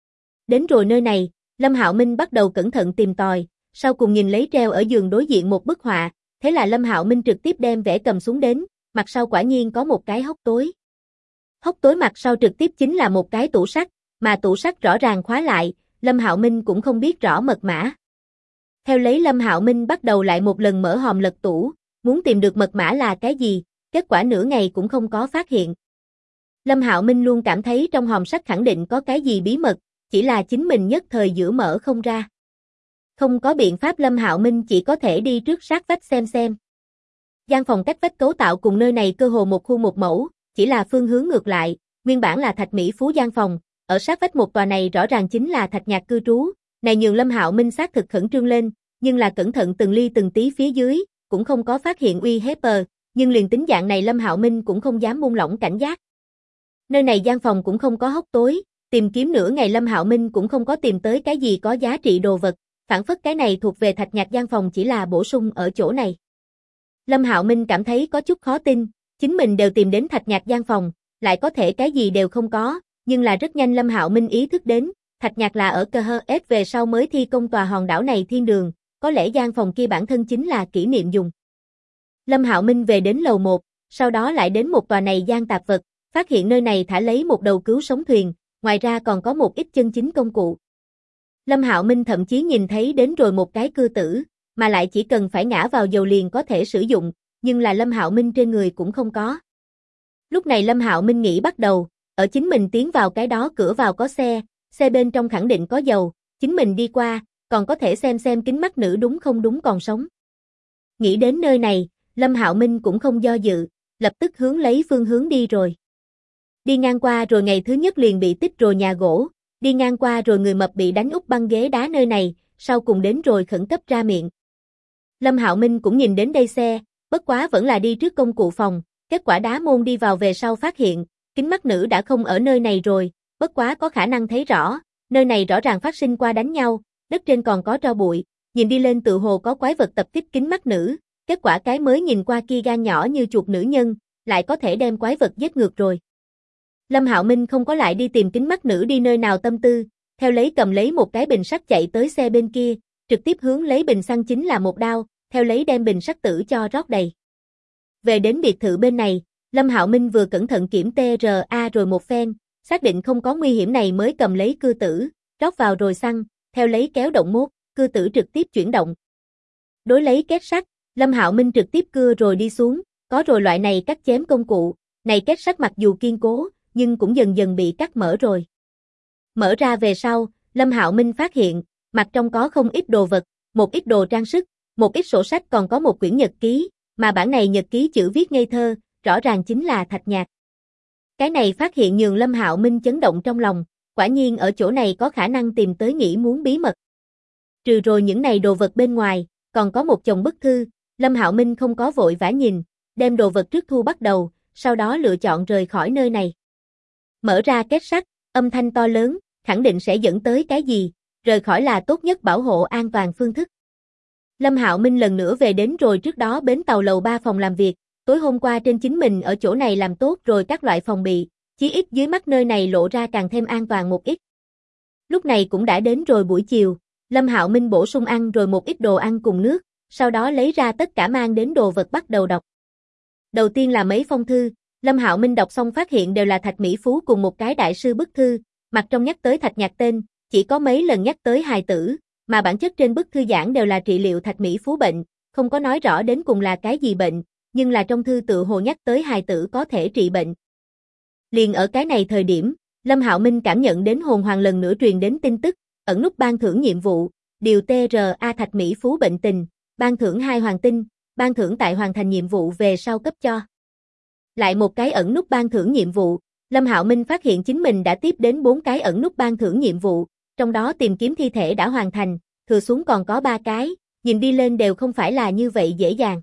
Đến rồi nơi này, Lâm Hạo Minh bắt đầu cẩn thận tìm tòi, sau cùng nhìn lấy treo ở giường đối diện một bức họa, thế là Lâm Hạo Minh trực tiếp đem vẽ cầm xuống đến, mặt sau quả nhiên có một cái hốc tối. Hốc tối mặt sau trực tiếp chính là một cái tủ sắt, mà tủ sắt rõ ràng khóa lại, Lâm Hạo Minh cũng không biết rõ mật mã. Theo lấy Lâm Hạo Minh bắt đầu lại một lần mở hòm lật tủ, muốn tìm được mật mã là cái gì, kết quả nửa ngày cũng không có phát hiện. Lâm Hạo Minh luôn cảm thấy trong hòm sắt khẳng định có cái gì bí mật, chỉ là chính mình nhất thời giữa mở không ra. Không có biện pháp, Lâm Hạo Minh chỉ có thể đi trước sát vách xem. Gian phòng cách vách cấu tạo cùng nơi này cơ hồ một khu một mẫu, chỉ là phương hướng ngược lại, nguyên bản là Thạch Mỹ Phú gian phòng, ở sát vách một tòa này rõ ràng chính là Thạch Nhạc cư trú, này nhường Lâm Hạo Minh xác thực khẩn trương lên, nhưng là cẩn thận từng ly từng tí phía dưới, cũng không có phát hiện uy hiếp, nhưng liền tính dạng này Lâm Hạo Minh cũng không dám buông lỏng cảnh giác. Nơi này gian phòng cũng không có hốc tối, tìm kiếm nửa ngày Lâm Hạo Minh cũng không có tìm tới cái gì có giá trị đồ vật, phản phất cái này thuộc về Thạch Nhạc gian phòng chỉ là bổ sung ở chỗ này. Lâm Hạo Minh cảm thấy có chút khó tin, chính mình đều tìm đến Thạch Nhạc gian phòng, lại có thể cái gì đều không có, nhưng là rất nhanh Lâm Hạo Minh ý thức đến, Thạch Nhạc là ở KHS về sau mới thi công tòa hòn đảo này thiên đường, có lẽ gian phòng kia bản thân chính là kỷ niệm dùng. Lâm Hạo Minh về đến lầu 1, sau đó lại đến một tòa này gian tạp vật, phát hiện nơi này thả lấy một đầu cứu sống thuyền, ngoài ra còn có một ít chân chính công cụ. Lâm Hạo Minh thậm chí nhìn thấy đến rồi một cái cưa tử, mà lại chỉ cần phải ngã vào dầu liền có thể sử dụng, nhưng là Lâm Hạo Minh trên người cũng không có. Lúc này Lâm Hạo Minh nghĩ bắt đầu, ở chính mình tiến vào cái đó cửa vào có xe bên trong khẳng định có dầu, chính mình đi qua, còn có thể xem kính mắt nữ đúng không đúng còn sống. Nghĩ đến nơi này, Lâm Hạo Minh cũng không do dự, lập tức hướng lấy phương hướng đi rồi. Đi ngang qua rồi ngày thứ nhất liền bị tích rồi nhà gỗ, đi ngang qua rồi người mập bị đánh úp băng ghế đá nơi này, sau cùng đến rồi khẩn cấp ra miệng. Lâm Hạo Minh cũng nhìn đến đây xe, bất quá vẫn là đi trước công cụ phòng, kết quả đá môn đi vào về sau phát hiện, kính mắt nữ đã không ở nơi này rồi, bất quá có khả năng thấy rõ, nơi này rõ ràng phát sinh qua đánh nhau, đất trên còn có tro bụi, nhìn đi lên tự hồ có quái vật tập kích kính mắt nữ, kết quả cái mới nhìn qua kia gan nhỏ như chuột nữ nhân, lại có thể đem quái vật giết ngược rồi. Lâm Hạo Minh không có lại đi tìm kính mắt nữ đi nơi nào tâm tư, theo lấy cầm lấy một cái bình sắt chạy tới xe bên kia, trực tiếp hướng lấy bình xăng chính là một đao, theo lấy đem bình sắt tử cho rót đầy. Về đến biệt thự bên này, Lâm Hạo Minh vừa cẩn thận kiểm TRA rồi một phen, xác định không có nguy hiểm này mới cầm lấy cưa tử, rót vào rồi xăng, theo lấy kéo động mốt, cưa tử trực tiếp chuyển động. Đối lấy két sắt, Lâm Hạo Minh trực tiếp cưa rồi đi xuống, có rồi loại này cắt chém công cụ, này két sắt mặc dù kiên cố, nhưng cũng dần dần bị cắt mở rồi. Mở ra về sau, Lâm Hạo Minh phát hiện, mặt trong có không ít đồ vật, một ít đồ trang sức, một ít sổ sách còn có một quyển nhật ký, mà bản này nhật ký chữ viết ngây thơ, rõ ràng chính là Thạch Nhạc. Cái này phát hiện nhường Lâm Hạo Minh chấn động trong lòng, quả nhiên ở chỗ này có khả năng tìm tới nghĩ muốn bí mật. Trừ rồi những này đồ vật bên ngoài, còn có một chồng bức thư, Lâm Hạo Minh không có vội vã nhìn, đem đồ vật trước thu bắt đầu, sau đó lựa chọn rời khỏi nơi này. Mở ra két sắt, âm thanh to lớn, khẳng định sẽ dẫn tới cái gì, rời khỏi là tốt nhất bảo hộ an toàn phương thức. Lâm Hạo Minh lần nữa về đến rồi trước đó bến tàu lầu 3 phòng làm việc, tối hôm qua trên chính mình ở chỗ này làm tốt rồi các loại phòng bị, chí ít dưới mắt nơi này lộ ra càng thêm an toàn một ít. Lúc này cũng đã đến rồi buổi chiều, Lâm Hạo Minh bổ sung ăn rồi một ít đồ ăn cùng nước, sau đó lấy ra tất cả mang đến đồ vật bắt đầu đọc. Đầu tiên là mấy phong thư, Lâm Hạo Minh đọc xong phát hiện đều là Thạch Mỹ Phú cùng một cái đại sư bức thư, mặt trong nhắc tới Thạch Nhạc tên, chỉ có mấy lần nhắc tới hài tử, mà bản chất trên bức thư giảng đều là trị liệu Thạch Mỹ Phú bệnh, không có nói rõ đến cùng là cái gì bệnh, nhưng là trong thư tự hồ nhắc tới hài tử có thể trị bệnh. Liền ở cái này thời điểm, Lâm Hạo Minh cảm nhận đến hồn hoàng lần nữa truyền đến tin tức, ẩn nút ban thưởng nhiệm vụ, điều TRA Thạch Mỹ Phú bệnh tình, ban thưởng 2 hoàng tinh, ban thưởng tại hoàn thành nhiệm vụ về sau cấp cho. Lại một cái ẩn nút ban thưởng nhiệm vụ, Lâm Hạo Minh phát hiện chính mình đã tiếp đến 4 cái ẩn nút ban thưởng nhiệm vụ, trong đó tìm kiếm thi thể đã hoàn thành, thừa xuống còn có 3 cái, nhìn đi lên đều không phải là như vậy dễ dàng.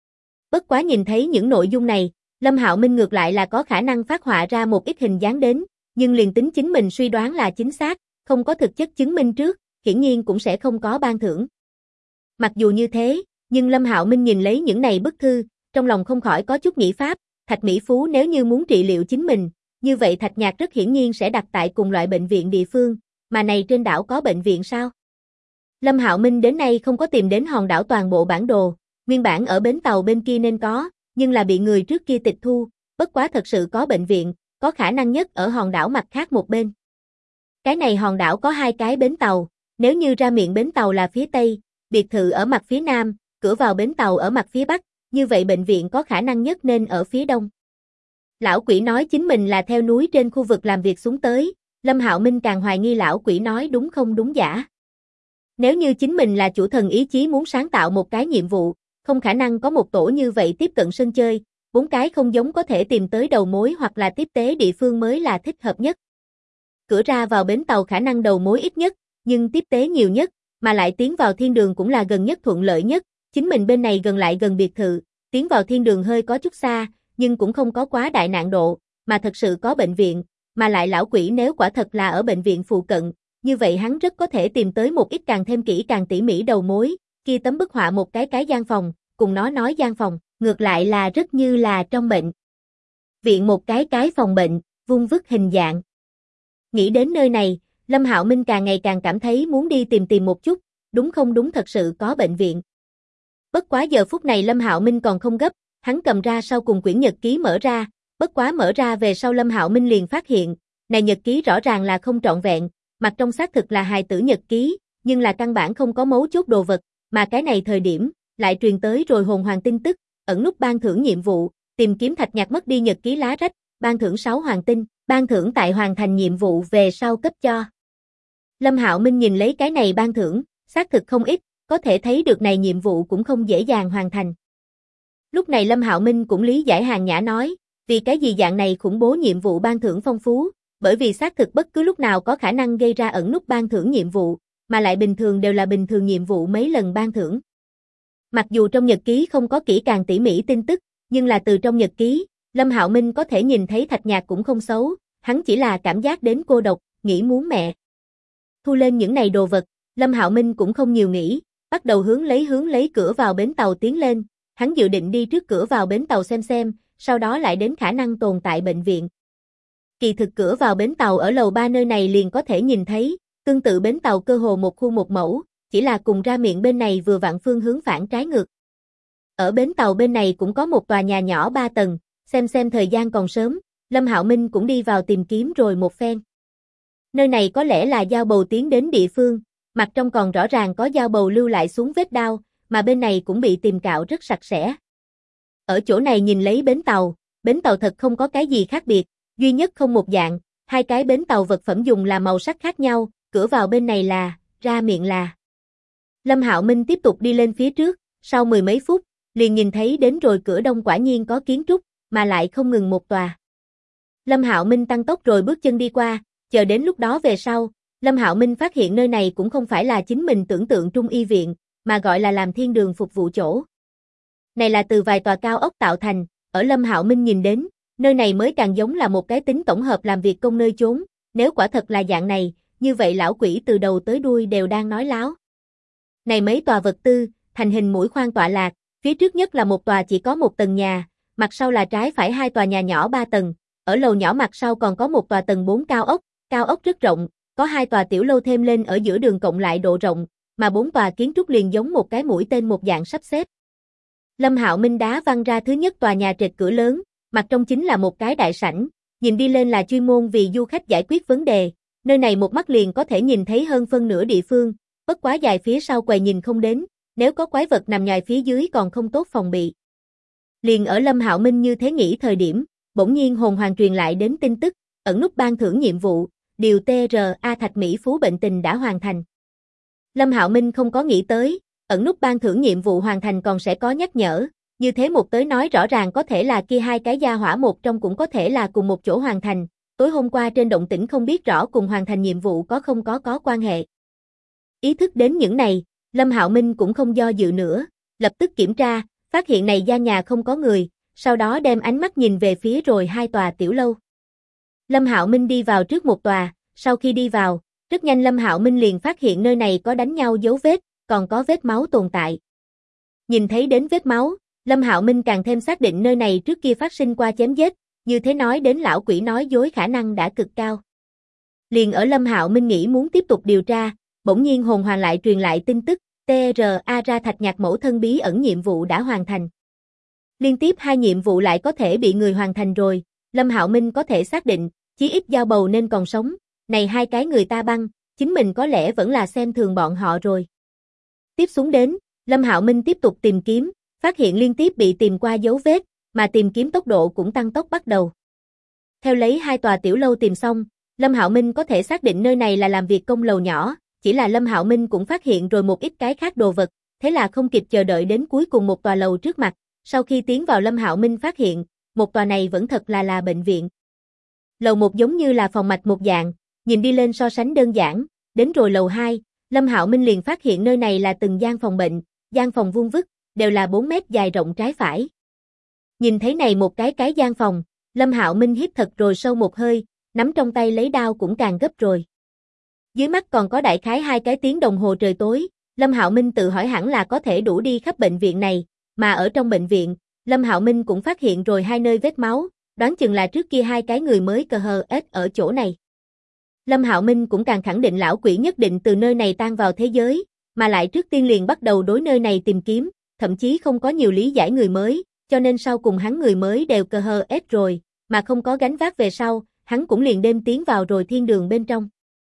Bất quá nhìn thấy những nội dung này, Lâm Hạo Minh ngược lại là có khả năng phát họa ra một ít hình dáng đến, nhưng liền tính chính mình suy đoán là chính xác, không có thực chất chứng minh trước, hiển nhiên cũng sẽ không có ban thưởng. Mặc dù như thế, nhưng Lâm Hạo Minh nhìn lấy những này bức thư, trong lòng không khỏi có chút nghĩ pháp, Thạch Mỹ Phú nếu như muốn trị liệu chính mình, như vậy Thạch Nhạc rất hiển nhiên sẽ đặt tại cùng loại bệnh viện địa phương, mà này trên đảo có bệnh viện sao? Lâm Hạo Minh đến nay không có tìm đến hòn đảo toàn bộ bản đồ, nguyên bản ở bến tàu bên kia nên có, nhưng là bị người trước kia tịch thu, bất quá thật sự có bệnh viện, có khả năng nhất ở hòn đảo mặt khác một bên. Cái này hòn đảo có 2 cái bến tàu, nếu như ra miệng bến tàu là phía Tây, biệt thự ở mặt phía Nam, cửa vào bến tàu ở mặt phía Bắc, như vậy bệnh viện có khả năng nhất nên ở phía Đông. Lão quỷ nói chính mình là theo núi trên khu vực làm việc xuống tới, Lâm Hạo Minh càng hoài nghi lão quỷ nói đúng không đúng giả. Nếu như chính mình là chủ thần ý chí muốn sáng tạo một cái nhiệm vụ, không khả năng có một tổ như vậy tiếp cận sân chơi, 4 cái không giống có thể tìm tới đầu mối hoặc là tiếp tế địa phương mới là thích hợp nhất. Cửa ra vào bến tàu khả năng đầu mối ít nhất, nhưng tiếp tế nhiều nhất, mà lại tiến vào thiên đường cũng là gần nhất thuận lợi nhất, chính mình bên này gần lại gần biệt thự, tiến vào thiên đường hơi có chút xa, nhưng cũng không có quá đại nạn độ, mà thật sự có bệnh viện, mà lại lão quỷ nếu quả thật là ở bệnh viện phụ cận, như vậy hắn rất có thể tìm tới một ít càng thêm kỹ càng tỉ mỉ đầu mối, kia tấm bức họa một cái gian phòng, cùng nó nói gian phòng, ngược lại là rất như là trong bệnh viện một cái phòng bệnh, vuông vức hình dạng. Nghĩ đến nơi này, Lâm Hạo Minh càng ngày càng cảm thấy muốn đi tìm một chút, đúng không đúng thật sự có bệnh viện. Bất quá giờ phút này Lâm Hạo Minh còn không gấp, hắn cầm ra sau cùng quyển nhật ký mở ra, bất quá mở ra về sau Lâm Hạo Minh liền phát hiện, này nhật ký rõ ràng là không trọn vẹn, mặt trong xác thực là hài tử nhật ký, nhưng là căn bản không có mấu chốt đồ vật, mà cái này thời điểm, lại truyền tới rồi hồn hoàng tin tức, ẩn nút ban thưởng nhiệm vụ, tìm kiếm Thạch Nhạc mất đi nhật ký lá rách, ban thưởng 6 hoàng tinh, ban thưởng tại hoàn thành nhiệm vụ về sau cấp cho. Lâm Hạo Minh nhìn lấy cái này ban thưởng, xác thực không ít, có thể thấy được này nhiệm vụ cũng không dễ dàng hoàn thành. Lúc này Lâm Hạo Minh cũng lý giải Hàng Nhã nói, vì cái gì dạng này khủng bố nhiệm vụ ban thưởng phong phú, bởi vì xác thực bất cứ lúc nào có khả năng gây ra ẩn nút ban thưởng nhiệm vụ, mà lại bình thường đều là bình thường nhiệm vụ mấy lần ban thưởng. Mặc dù trong nhật ký không có kỹ càng tỉ mỉ tin tức, nhưng là từ trong nhật ký, Lâm Hạo Minh có thể nhìn thấy Thạch Nhạc cũng không xấu, hắn chỉ là cảm giác đến cô độc, nghĩ muốn mẹ. Thu lên những này đồ vật, Lâm Hạo Minh cũng không nhiều nghĩ, bắt đầu hướng lấy cửa vào bến tàu tiến lên, hắn dự định đi trước cửa vào bến tàu xem, sau đó lại đến khả năng tồn tại bệnh viện. Kỳ thực cửa vào bến tàu ở lầu 3 nơi này liền có thể nhìn thấy, tương tự bến tàu cơ hồ một khu một mẫu, chỉ là cùng ra miệng bên này vừa vặn phương hướng phản trái ngược. Ở bến tàu bên này cũng có một tòa nhà nhỏ 3 tầng, xem thời gian còn sớm, Lâm Hạo Minh cũng đi vào tìm kiếm rồi một phen. Nơi này có lẽ là dao bầu tiến đến địa phương, mặt trong còn rõ ràng có dao bầu lưu lại xuống vết đao, mà bên này cũng bị tìm cạo rất sạch sẽ. Ở chỗ này nhìn lấy bến tàu thật không có cái gì khác biệt, duy nhất không một dạng, 2 cái bến tàu vật phẩm dùng là màu sắc khác nhau, cửa vào bên này là, ra miệng là. Lâm Hạo Minh tiếp tục đi lên phía trước, sau 10 mấy phút, liền nhìn thấy đến rồi cửa đông quả nhiên có kiến trúc, mà lại không ngừng một tòa. Lâm Hạo Minh tăng tốc rồi bước chân đi qua, chờ đến lúc đó về sau, Lâm Hạo Minh phát hiện nơi này cũng không phải là chính mình tưởng tượng trung y viện, mà gọi là làm thiên đường phục vụ chỗ. Này là từ vài tòa cao ốc tạo thành, ở Lâm Hạo Minh nhìn đến, nơi này mới càng giống là một cái tính tổng hợp làm việc công nơi chốn, nếu quả thật là dạng này, như vậy lão quỷ từ đầu tới đuôi đều đang nói láo. Này mấy tòa vật tư, thành hình mũi khoan tọa lạc, phía trước nhất là một tòa chỉ có một tầng nhà, mặt sau là trái phải 2 tòa nhà nhỏ 3 tầng, ở lầu nhỏ mặt sau còn có một tòa tầng 4 cao ốc rất rộng, có 2 tòa tiểu lâu thêm lên ở giữa đường cộng lại độ rộng, mà 4 tòa kiến trúc liền giống một cái mũi tên một dạng sắp xếp. Lâm Hạo Minh đá văng ra thứ nhất tòa nhà trệt cửa lớn, mặt trong chính là một cái đại sảnh, nhìn đi lên là chuyên môn vì du khách giải quyết vấn đề, nơi này một mắt liền có thể nhìn thấy hơn phân nửa địa phương, bất quá dài phía sau quầy nhìn không đến, nếu có quái vật nằm nhòi phía dưới còn không tốt phòng bị. Liền ở Lâm Hạo Minh như thế nghĩ thời điểm, bỗng nhiên hồn hoàng truyền lại đến tin tức, ẩn nút ban thưởng nhiệm vụ, điều TRA Thạch Mỹ Phú bệnh tình đã hoàn thành. Lâm Hạo Minh không có nghĩ tới, ẩn nút ban thưởng nhiệm vụ hoàn thành còn sẽ có nhắc nhở, như thế một tới nói rõ ràng có thể là kia 2 cái gia hỏa một trong cũng có thể là cùng một chỗ hoàn thành, tối hôm qua trên động tĩnh không biết rõ cùng hoàn thành nhiệm vụ có không có quan hệ. Ý thức đến những này, Lâm Hạo Minh cũng không do dự nữa, lập tức kiểm tra, phát hiện này gia nhà không có người, sau đó đem ánh mắt nhìn về phía rồi 2 tòa tiểu lâu. Lâm Hạo Minh đi vào trước một tòa, sau khi đi vào, rất nhanh Lâm Hạo Minh liền phát hiện nơi này có đánh nhau dấu vết, còn có vết máu tồn tại. Nhìn thấy đến vết máu, Lâm Hạo Minh càng thêm xác định nơi này trước kia phát sinh qua chém giết, như thế nói đến lão quỷ nói dối khả năng đã cực cao. Liền ở Lâm Hạo Minh nghĩ muốn tiếp tục điều tra, bỗng nhiên hồn hoàng lại truyền lại tin tức, TRA ra Thạch Nhạc mẫu thân bí ẩn nhiệm vụ đã hoàn thành. Liên tiếp 2 nhiệm vụ lại có thể bị người hoàn thành rồi, Lâm Hạo Minh có thể xác định, chí ít Giao Bầu nên còn sống, này 2 cái người ta băng, chính mình có lẽ vẫn là xem thường bọn họ rồi. Tiếp xuống đến, Lâm Hạo Minh tiếp tục tìm kiếm, phát hiện liên tiếp bị tìm qua dấu vết, mà tìm kiếm tốc độ cũng tăng tốc bắt đầu. Theo lấy 2 tòa tiểu lâu tìm xong, Lâm Hạo Minh có thể xác định nơi này là làm việc công lầu nhỏ, chỉ là Lâm Hạo Minh cũng phát hiện rồi một ít cái khác đồ vật, thế là không kịp chờ đợi đến cuối cùng một tòa lầu trước mặt, sau khi tiến vào Lâm Hạo Minh phát hiện, một tòa này vẫn thật là bệnh viện. Lầu 1 giống như là phòng mạch một dạng, nhìn đi lên so sánh đơn giản, đến rồi lầu 2, Lâm Hạo Minh liền phát hiện nơi này là từng gian phòng bệnh, gian phòng vuông vức, đều là 4 mét dài rộng trái phải. Nhìn thấy này một cái gian phòng, Lâm Hạo Minh hít thật rồi sâu một hơi, nắm trong tay lấy đao cũng càng gấp rồi. Dưới mắt còn có đại khái 2 cái tiếng đồng hồ trời tối, Lâm Hạo Minh tự hỏi hẳn là có thể đủ đi khắp bệnh viện này, mà ở trong bệnh viện, Lâm Hạo Minh cũng phát hiện rồi 2 nơi vết máu, đoán chừng là trước kia 2 cái người mới cờ hờ ết ở chỗ này. Lâm Hạo Minh cũng càng khẳng định lão quỷ nhất định từ nơi này tan vào thế giới, mà lại trước tiên liền bắt đầu đối nơi này tìm kiếm, thậm chí không có nhiều lý giải người mới, cho nên sau cùng hắn người mới đều cờ hờ ết rồi, mà không có gánh vác về sau, hắn cũng liền đêm tiến vào rồi thiên đường bên trong.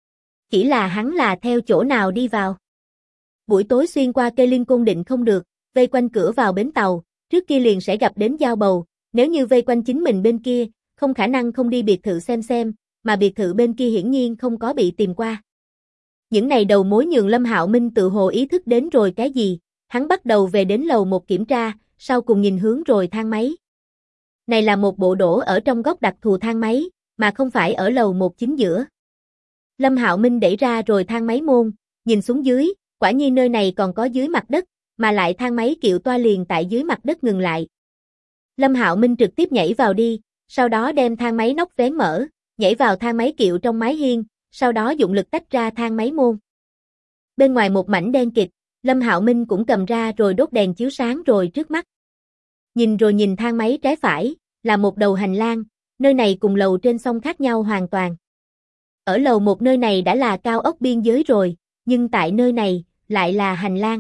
Chỉ là hắn là theo chỗ nào đi vào. Buổi tối xuyên qua cây liên côn định không được, vây quanh cửa vào bến tàu, trước kia liền sẽ gặp đến Giao Bầu, nếu như vây quanh chính mình bên kia, không khả năng không đi biệt thự xem, mà biệt thự bên kia hiển nhiên không có bị tìm qua. Những này đầu mối nhường Lâm Hạo Minh tự hồ ý thức đến rồi cái gì, hắn bắt đầu về đến lầu 1 kiểm tra, sau cùng nhìn hướng rồi thang máy. Này là một bộ đổ ở trong góc đặc thù thang máy, mà không phải ở lầu 1 chính giữa. Lâm Hạo Minh đẩy ra rồi thang máy môn, nhìn xuống dưới, quả nhiên nơi này còn có dưới mặt đất, mà lại thang máy kiệu toa liền tại dưới mặt đất ngừng lại. Lâm Hạo Minh trực tiếp nhảy vào đi, sau đó đem thang máy nóc vén mở, nhảy vào thang máy kiệu trong mái hiên, sau đó dụng lực tách ra thang máy môn. Bên ngoài một mảnh đen kịt, Lâm Hạo Minh cũng cầm ra rồi đốt đèn chiếu sáng rồi trước mắt. Nhìn rồi nhìn thang máy trái phải, là một đầu hành lang, nơi này cùng lầu trên song khác nhau hoàn toàn. Ở lầu 1 nơi này đã là cao ốc biên giới rồi, nhưng tại nơi này, lại là hành lang.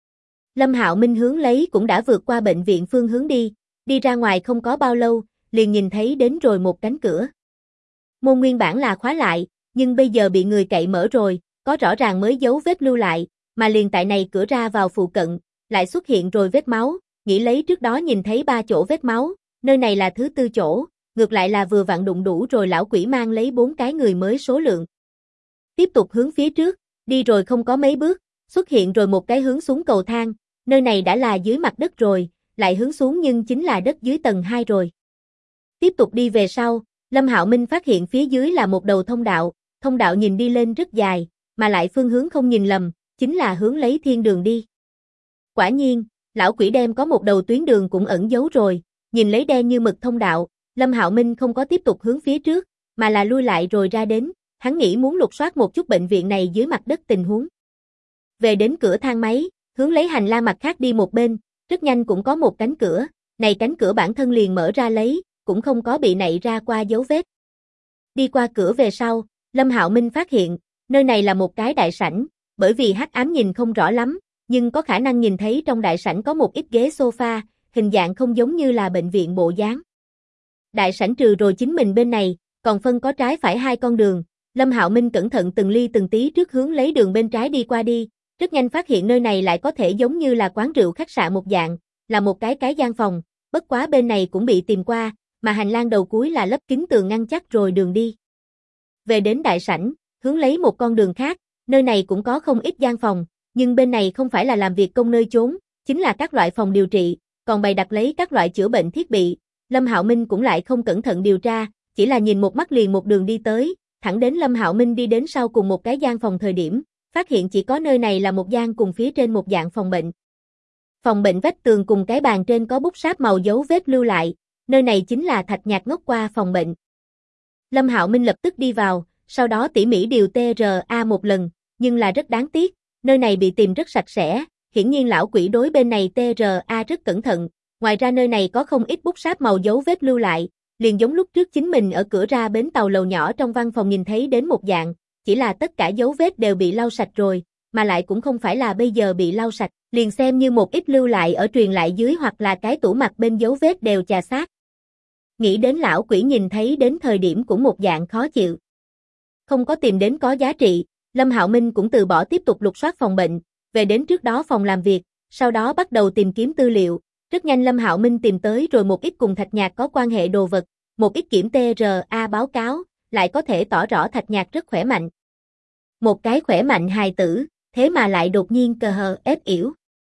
Lâm Hạo Minh hướng lấy cũng đã vượt qua bệnh viện phương hướng đi ra ngoài không có bao lâu, liền nhìn thấy đến rồi một cánh cửa. Môn nguyên bản là khóa lại, nhưng bây giờ bị người cậy mở rồi, có rõ ràng mới dấu vết lưu lại, mà liền tại này cửa ra vào phụ cận, lại xuất hiện rồi vết máu, nghĩ lấy trước đó nhìn thấy 3 chỗ vết máu, nơi này là thứ 4 chỗ, ngược lại là vừa vặn đụng đủ rồi lão quỷ mang lấy 4 cái người mới số lượng. Tiếp tục hướng phía trước, đi rồi không có mấy bước, xuất hiện rồi một cái hướng xuống cầu thang, nơi này đã là dưới mặt đất rồi, lại hướng xuống nhưng chính là đất dưới tầng 2 rồi. Tiếp tục đi về sau, Lâm Hạo Minh phát hiện phía dưới là một đầu thông đạo nhìn đi lên rất dài, mà lại phương hướng không nhìn lầm, chính là hướng lấy thiên đường đi. Quả nhiên, lão quỷ đem có một đầu tuyến đường cũng ẩn giấu rồi, nhìn lấy đen như mực thông đạo, Lâm Hạo Minh không có tiếp tục hướng phía trước, mà là lui lại rồi ra đến, hắn nghĩ muốn lục soát một chút bệnh viện này dưới mặt đất tình huống. Về đến cửa thang máy, hướng lấy hành lang mặt khác đi một bên, rất nhanh cũng có một cánh cửa, này cánh cửa bản thân liền mở ra lấy, cũng không có bị nạy ra qua dấu vết. Đi qua cửa về sau, Lâm Hạo Minh phát hiện, Nơi này là một cái đại sảnh, bởi vì hắc ám nhìn không rõ lắm, nhưng có khả năng nhìn thấy trong đại sảnh có một ít ghế sofa, hình dạng không giống như là bệnh viện bộ dáng. Đại sảnh trừ rồi chính mình bên này, còn phân có trái phải hai con đường. Lâm Hạo Minh cẩn thận từng ly từng tí trước hướng lấy đường bên trái đi qua đi, rất nhanh phát hiện nơi này lại có thể giống như là quán rượu khách sạn một dạng, là một cái gian phòng, bất quá bên này cũng bị tìm qua, mà hành lang đầu cuối là lấp kín tường ngăn chắc rồi đường đi. Về đến đại sảnh, hướng lấy một con đường khác, nơi này cũng có không ít gian phòng, nhưng bên này không phải là làm việc công nơi chốn, chính là các loại phòng điều trị, còn bày đặt lấy các loại chữa bệnh thiết bị. Lâm Hạo Minh cũng lại không cẩn thận điều tra, chỉ là nhìn một mắt liền một đường đi tới, thẳng đến Lâm Hạo Minh đi đến sau cùng một cái gian phòng thời điểm, phát hiện chỉ có nơi này là một gian cùng phía trên một dạng phòng bệnh. Phòng bệnh vách tường cùng cái bàn trên có bút sáp màu dấu vết lưu lại, nơi này chính là Thạch Nhạc ngốc qua phòng bệnh. Lâm Hạo Minh lập tức đi vào, sau đó tỉ mỉ điều TRA một lần, nhưng là rất đáng tiếc, nơi này bị tìm rất sạch sẽ, hiển nhiên lão quỷ đối bên này TRA rất cẩn thận, ngoài ra nơi này có không ít bút sáp màu dấu vết lưu lại, liền giống lúc trước chính mình ở cửa ra bến tàu lầu nhỏ trong văn phòng nhìn thấy đến một dạng, chỉ là tất cả dấu vết đều bị lau sạch rồi, mà lại cũng không phải là bây giờ bị lau sạch, liền xem như một ít lưu lại ở truyền lại dưới hoặc là cái tủ mặt bên dấu vết đều chà xát. Nghĩ đến lão quỷ nhìn thấy đến thời điểm cũng một dạng khó chịu. Không có tìm đến có giá trị, Lâm Hạo Minh cũng từ bỏ tiếp tục lục soát phòng bệnh, về đến trước đó phòng làm việc, sau đó bắt đầu tìm kiếm tư liệu. Rất nhanh Lâm Hạo Minh tìm tới rồi một ít cùng Thạch Nhạc có quan hệ đồ vật, một ít kiểm TRA báo cáo, lại có thể tỏ rõ Thạch Nhạc rất khỏe mạnh. Một cái khỏe mạnh hài tử, thế mà lại đột nhiên cờ hờ ép yểu.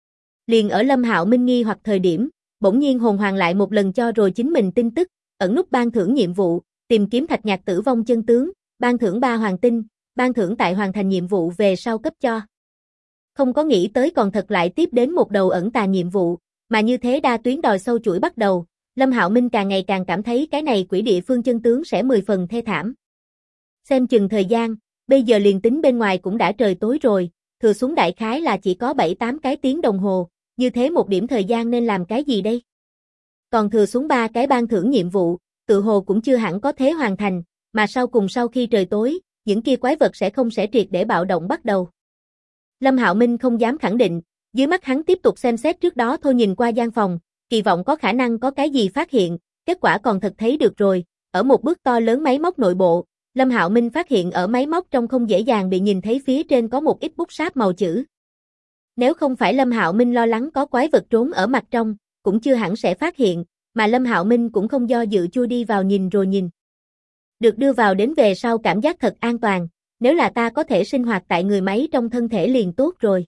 Liền ở Lâm Hạo Minh nghi hoặc thời điểm, bỗng nhiên hồn hoàng lại một lần cho rồi chính mình tin tức, ẩn nút ban thưởng nhiệm vụ, tìm kiếm Thạch Nhạc tử vong chân tướng, ban thưởng 3 hoàng tinh, ban thưởng tại hoàn thành nhiệm vụ về sau cấp cho. Không có nghĩ tới còn thật lại tiếp đến một đầu ẩn tà nhiệm vụ, mà như thế đa tuyến đòi sâu chuỗi bắt đầu, Lâm Hạo Minh càng ngày càng cảm thấy cái này quỷ địa phương chân tướng sẽ 10 phần thê thảm. Xem chừng thời gian, bây giờ liền tính bên ngoài cũng đã trời tối rồi, thừa xuống đại khái là chỉ có 7-8 cái tiếng đồng hồ, như thế một điểm thời gian nên làm cái gì đây? Còn thừa xuống 3 cái ban thưởng nhiệm vụ, tự hồ cũng chưa hẳn có thế hoàn thành, mà sau khi trời tối, những kia quái vật sẽ triệt để bạo động bắt đầu. Lâm Hạo Minh không dám khẳng định, dưới mắt hắn tiếp tục xem xét trước đó thôi nhìn qua gian phòng, kỳ vọng có khả năng có cái gì phát hiện, kết quả còn thật thấy được rồi, ở một bước to lớn máy móc nội bộ, Lâm Hạo Minh phát hiện ở máy móc trong không dễ dàng bị nhìn thấy phía trên có một ít bút sáp màu chữ. Nếu không phải Lâm Hạo Minh lo lắng có quái vật trốn ở mặt trong, cũng chưa hẳn sẽ phát hiện, mà Lâm Hạo Minh cũng không do dự chui đi vào nhìn rồi nhìn. Được đưa vào đến về sau cảm giác thật an toàn, nếu là ta có thể sinh hoạt tại người máy trong thân thể liền tốt rồi.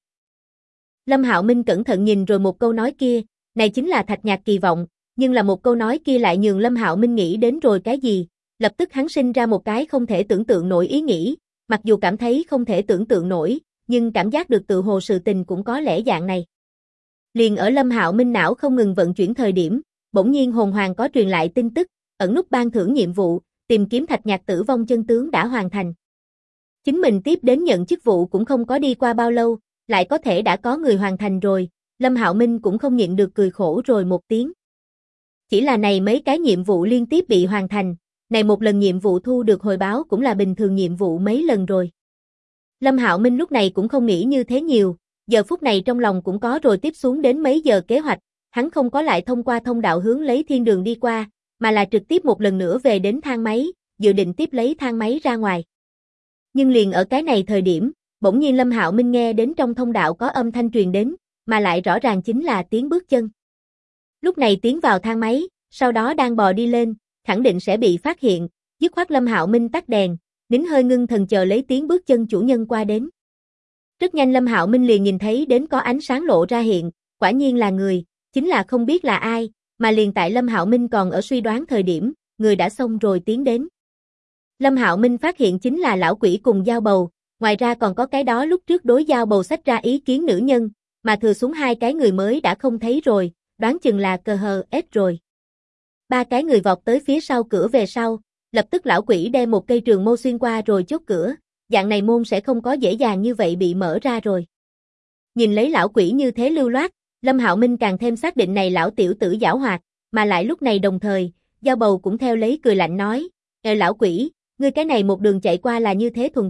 Lâm Hạo Minh cẩn thận nhìn rồi một câu nói kia, này chính là Thạch Nhạc kỳ vọng, nhưng là một câu nói kia lại nhường Lâm Hạo Minh nghĩ đến rồi cái gì, lập tức hắn sinh ra một cái không thể tưởng tượng nổi ý nghĩ, mặc dù cảm thấy không thể tưởng tượng nổi, nhưng cảm giác được tự hồ sự tình cũng có lẽ dạng này. Liền ở Lâm Hạo Minh não không ngừng vận chuyển thời điểm, bỗng nhiên hồn hoàng có truyền lại tin tức, ẩn nút ban thưởng nhiệm vụ, tìm kiếm Thạch Nhạc tử vong chân tướng đã hoàn thành. Chính mình tiếp đến nhận chức vụ cũng không có đi qua bao lâu, lại có thể đã có người hoàn thành rồi, Lâm Hạo Minh cũng không nhịn được cười khổ rồi một tiếng. Chỉ là này mấy cái nhiệm vụ liên tiếp bị hoàn thành, này một lần nhiệm vụ thu được hồi báo cũng là bình thường nhiệm vụ mấy lần rồi. Lâm Hạo Minh lúc này cũng không nghĩ như thế nhiều, giờ phút này trong lòng cũng có rồi tiếp xuống đến mấy giờ kế hoạch, hắn không có lại thông qua thông đạo hướng lấy thiên đường đi qua, mà là trực tiếp một lần nữa về đến thang máy, dự định tiếp lấy thang máy ra ngoài. Nhưng liền ở cái này thời điểm, bỗng nhiên Lâm Hạo Minh nghe đến trong thông đạo có âm thanh truyền đến, mà lại rõ ràng chính là tiếng bước chân. Lúc này tiến vào thang máy, sau đó đang bò đi lên, khẳng định sẽ bị phát hiện, dứt khoát Lâm Hạo Minh tắt đèn, nín hơi ngưng thần chờ lấy tiếng bước chân chủ nhân qua đến. Rất nhanh Lâm Hạo Minh liền nhìn thấy đến có ánh sáng lộ ra hiện, quả nhiên là người, chính là không biết là ai, mà liền tại Lâm Hạo Minh còn ở suy đoán thời điểm, người đã xông rồi tiến đến. Lâm Hạo Minh phát hiện chính là lão quỷ cùng Dao Bầu, ngoài ra còn có cái đó lúc trước đối Dao Bầu xách ra ý kiến nữ nhân, mà thừa xuống 2 cái người mới đã không thấy rồi, đoán chừng là cờ hờ ết rồi. 3 cái người vọt tới phía sau cửa về sau, lập tức lão quỷ đem một cây trường mâu xuyên qua rồi chốt cửa, dạng này môn sẽ không có dễ dàng như vậy bị mở ra rồi. Nhìn lấy lão quỷ như thế lưu loát, Lâm Hạo Minh càng thêm xác định này lão tiểu tử giảo hoạt, mà lại lúc này đồng thời, Dao Bầu cũng theo lấy cười lạnh nói, lão quỷ, ngươi cái này một đường chạy qua là như thế thuần thục,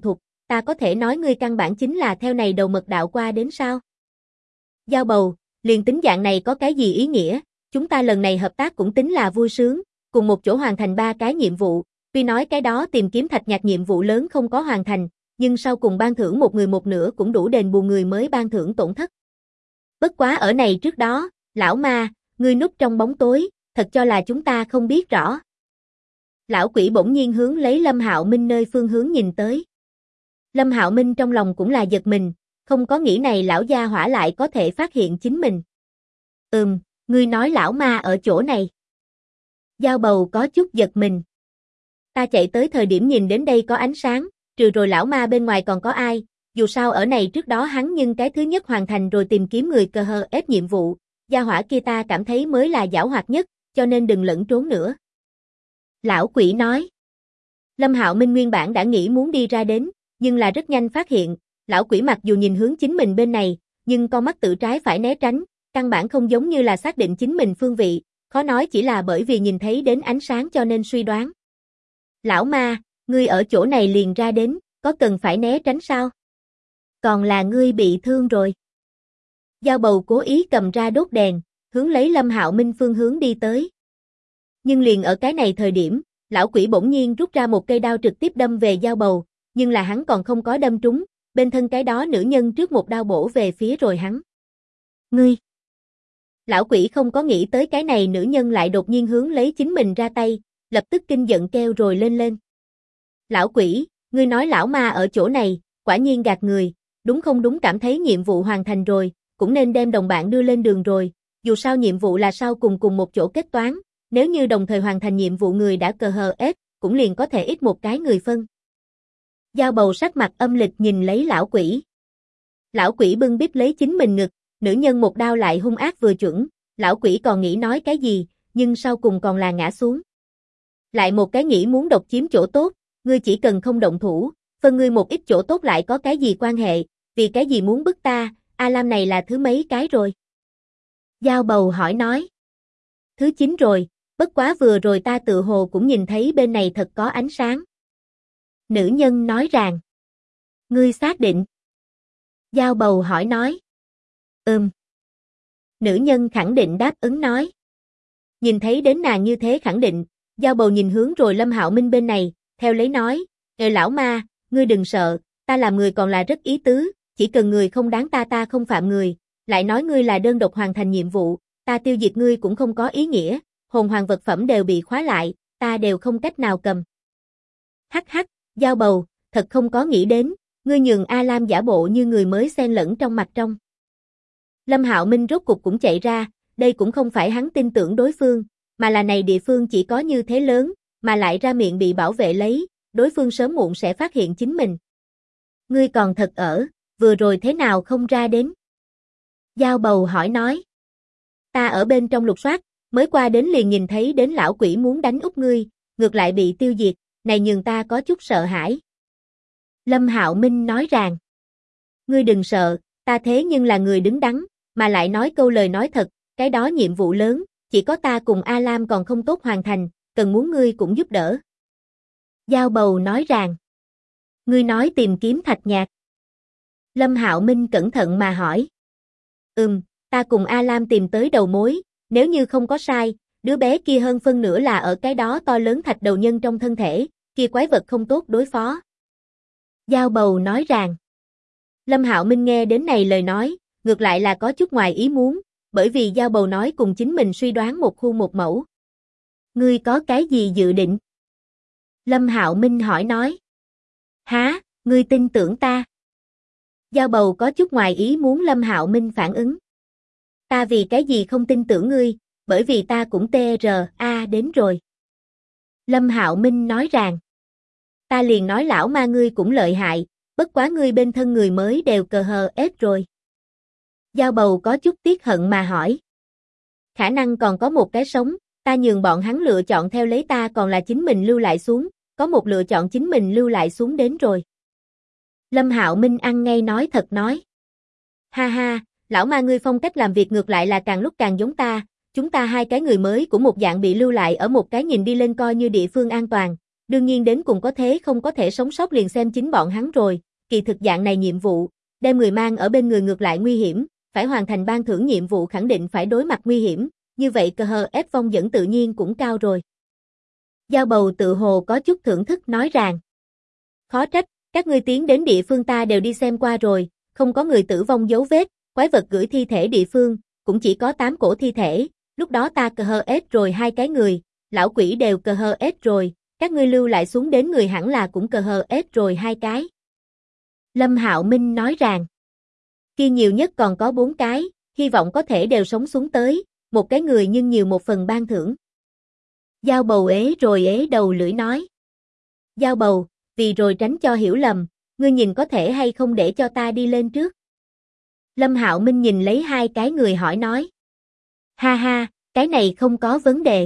ta có thể nói ngươi căn bản chính là theo này đầu mật đạo qua đến sao? Giao Bầu, liền tính dạng này có cái gì ý nghĩa, chúng ta lần này hợp tác cũng tính là vui sướng, cùng một chỗ hoàn thành 3 cái nhiệm vụ, tuy nói cái đó tìm kiếm thạch nhạc nhiệm vụ lớn không có hoàn thành, nhưng sau cùng ban thưởng một người một nửa cũng đủ đền bù người mới ban thưởng tổn thất. Bất quá ở này trước đó, lão ma, ngươi núp trong bóng tối, thật cho là chúng ta không biết rõ. Lão quỷ bỗng nhiên hướng lấy Lâm Hạo Minh nơi phương hướng nhìn tới. Lâm Hạo Minh trong lòng cũng là giật mình, không có nghĩ này lão gia hỏa lại có thể phát hiện chính mình. Ngươi nói lão ma ở chỗ này. Giao Bầu có chút giật mình. Ta chạy tới thời điểm nhìn đến đây có ánh sáng, trừ rồi lão ma bên ngoài còn có ai, dù sao ở này trước đó hắn nhưng cái thứ nhất hoàn thành rồi tìm kiếm người cờ hờ ép nhiệm vụ, gia hỏa kia ta cảm thấy mới là giảo hoạt nhất, cho nên đừng lẫn trốn nữa. Lão quỷ nói. Lâm Hạo Minh nguyên bản đã nghĩ muốn đi ra đến, nhưng là rất nhanh phát hiện, lão quỷ mặc dù nhìn hướng chính mình bên này, nhưng con mắt tự trái phải né tránh, căn bản không giống như là xác định chính mình phương vị, khó nói chỉ là bởi vì nhìn thấy đến ánh sáng cho nên suy đoán. Lão ma, ngươi ở chỗ này liền ra đến, có cần phải né tránh sao? Còn là ngươi bị thương rồi. Giao Bầu cố ý cầm ra đốt đèn, hướng lấy Lâm Hạo Minh phương hướng đi tới. Nhưng liền ở cái này thời điểm, lão quỷ bỗng nhiên rút ra một cây đao trực tiếp đâm về Giao Bầu, nhưng là hắn còn không có đâm trúng, bên thân cái đó nữ nhân trước một đao bổ về phía rồi hắn. Ngươi! Lão quỷ không có nghĩ tới cái này nữ nhân lại đột nhiên hướng lấy chính mình ra tay, lập tức kinh giận kêu rồi lên. Lão quỷ, ngươi nói lão ma ở chỗ này, quả nhiên gạt người, đúng không đúng cảm thấy nhiệm vụ hoàn thành rồi, cũng nên đem đồng bạn đưa lên đường rồi, dù sao nhiệm vụ là sau cùng một chỗ kết toán, nếu như đồng thời hoàn thành nhiệm vụ người đã cờ hờ ép, cũng liền có thể ít một cái người phân. Giao Bầu sắc mặt âm lịch nhìn lấy lão quỷ. Lão quỷ bưng bít lấy chính mình ngực, nữ nhân một đao lại hung ác vừa chuẩn, lão quỷ còn nghĩ nói cái gì, nhưng sau cùng còn là ngã xuống. Lại một cái nghĩ muốn độc chiếm chỗ tốt, ngươi chỉ cần không động thủ, phân ngươi một ít chỗ tốt lại có cái gì quan hệ, vì cái gì muốn bức ta, A Lam này là thứ mấy cái rồi? Giao Bầu hỏi nói. Thứ 9 rồi, bất quá vừa rồi ta tự hồ cũng nhìn thấy bên này thật có ánh sáng. Nữ nhân nói rằng. Ngươi xác định? Giao Bầu hỏi nói. Nữ nhân khẳng định đáp ứng nói. Nhìn thấy đến nàng như thế khẳng định, Giao Bầu nhìn hướng rồi Lâm Hạo Minh bên này, theo lấy nói, lão ma, ngươi đừng sợ, ta làm người còn là rất ý tứ, chỉ cần người không đáng ta không phạm người, lại nói ngươi là đơn độc hoàn thành nhiệm vụ, ta tiêu diệt ngươi cũng không có ý nghĩa, hồn hoàng vật phẩm đều bị khóa lại, ta đều không cách nào cầm. Hắc hắc, Giao Bầu, thật không có nghĩ đến, ngươi nhường A Lam giả bộ như người mới xen lẫn trong mặt trong. Lâm Hạo Minh rốt cục cũng chạy ra, đây cũng không phải hắn tin tưởng đối phương, mà là này địa phương chỉ có như thế lớn, mà lại ra miệng bị bảo vệ lấy, đối phương sớm muộn sẽ phát hiện chính mình. Ngươi còn thật ở, vừa rồi thế nào không ra đến? Giao Bầu hỏi nói. Ta ở bên trong lục soát, mới qua đến liền nhìn thấy đến lão quỷ muốn đánh úp ngươi, ngược lại bị tiêu diệt, này nhường ta có chút sợ hãi. Lâm Hạo Minh nói rằng. Ngươi đừng sợ, ta thế nhưng là người đứng đắn, mà lại nói câu lời nói thật, cái đó nhiệm vụ lớn, chỉ có ta cùng A Lam còn không tốt hoàn thành, cần muốn ngươi cũng giúp đỡ. Giao Bầu nói rằng. Ngươi nói tìm kiếm thạch nhạc. Lâm Hạo Minh cẩn thận mà hỏi. Ta cùng A Lam tìm tới đầu mối, nếu như không có sai, đứa bé kia hơn phân nửa là ở cái đó to lớn thạch đầu nhân trong thân thể, kia quái vật không tốt đối phó. Giao Bầu nói rằng. Lâm Hạo Minh nghe đến này lời nói, ngược lại là có chút ngoài ý muốn, bởi vì Giao Bầu nói cùng chính mình suy đoán một khuôn một mẫu. Ngươi có cái gì dự định? Lâm Hạo Minh hỏi nói. Hả, ngươi tin tưởng ta? Giao Bầu có chút ngoài ý muốn Lâm Hạo Minh phản ứng. Ta vì cái gì không tin tưởng ngươi, bởi vì ta cũng TRA đến rồi. Lâm Hạo Minh nói rằng. Ta liền nói lão ma ngươi cũng lợi hại, bất quá ngươi bên thân người mới đều cờ hờ ép rồi. Giao Bầu có chút tiếc hận mà hỏi. Khả năng còn có một cái sống, ta nhường bọn hắn lựa chọn theo lấy ta còn là chính mình lưu lại xuống, có một lựa chọn chính mình lưu lại xuống đến rồi. Lâm Hạo Minh ăn ngay nói thật nói. Ha ha, lão ma ngươi phong cách làm việc ngược lại là càng lúc càng giống ta, chúng ta hai cái người mới của một dạng bị lưu lại ở một cái nhìn đi lên coi như địa phương an toàn, đương nhiên đến cùng có thế không có thể sống sót liền xem chính bọn hắn rồi, kỳ thực dạng này nhiệm vụ, đem người mang ở bên người ngược lại nguy hiểm, phải hoàn thành ban thưởng nhiệm vụ khẳng định phải đối mặt nguy hiểm, như vậy cờ hờ ép vong dẫn tự nhiên cũng cao rồi. Dao bầu tự hồ có chút thưởng thức nói rằng, khó trách, các ngươi tiến đến địa phương ta đều đi xem qua rồi, không có người tử vong dấu vết, quái vật gửi thi thể địa phương, cũng chỉ có 8 cổ thi thể, lúc đó ta cờ hờ ép rồi 2 cái người, lão quỷ đều cờ hờ ép rồi, các ngươi lưu lại xuống đến người hẳn là cũng cờ hờ ép rồi 2 cái. Lâm Hạo Minh nói rằng, kia nhiều nhất còn có 4 cái, hy vọng có thể đều sống xuống tới, một cái người nhưng nhiều một phần ban thưởng. Dao bầu ế rồi ế đầu lưỡi nói. Dao bầu, vì rồi tránh cho hiểu lầm, ngươi nhìn có thể hay không để cho ta đi lên trước. Lâm Hạo Minh nhìn lấy 2 cái người hỏi nói. Ha ha, cái này không có vấn đề.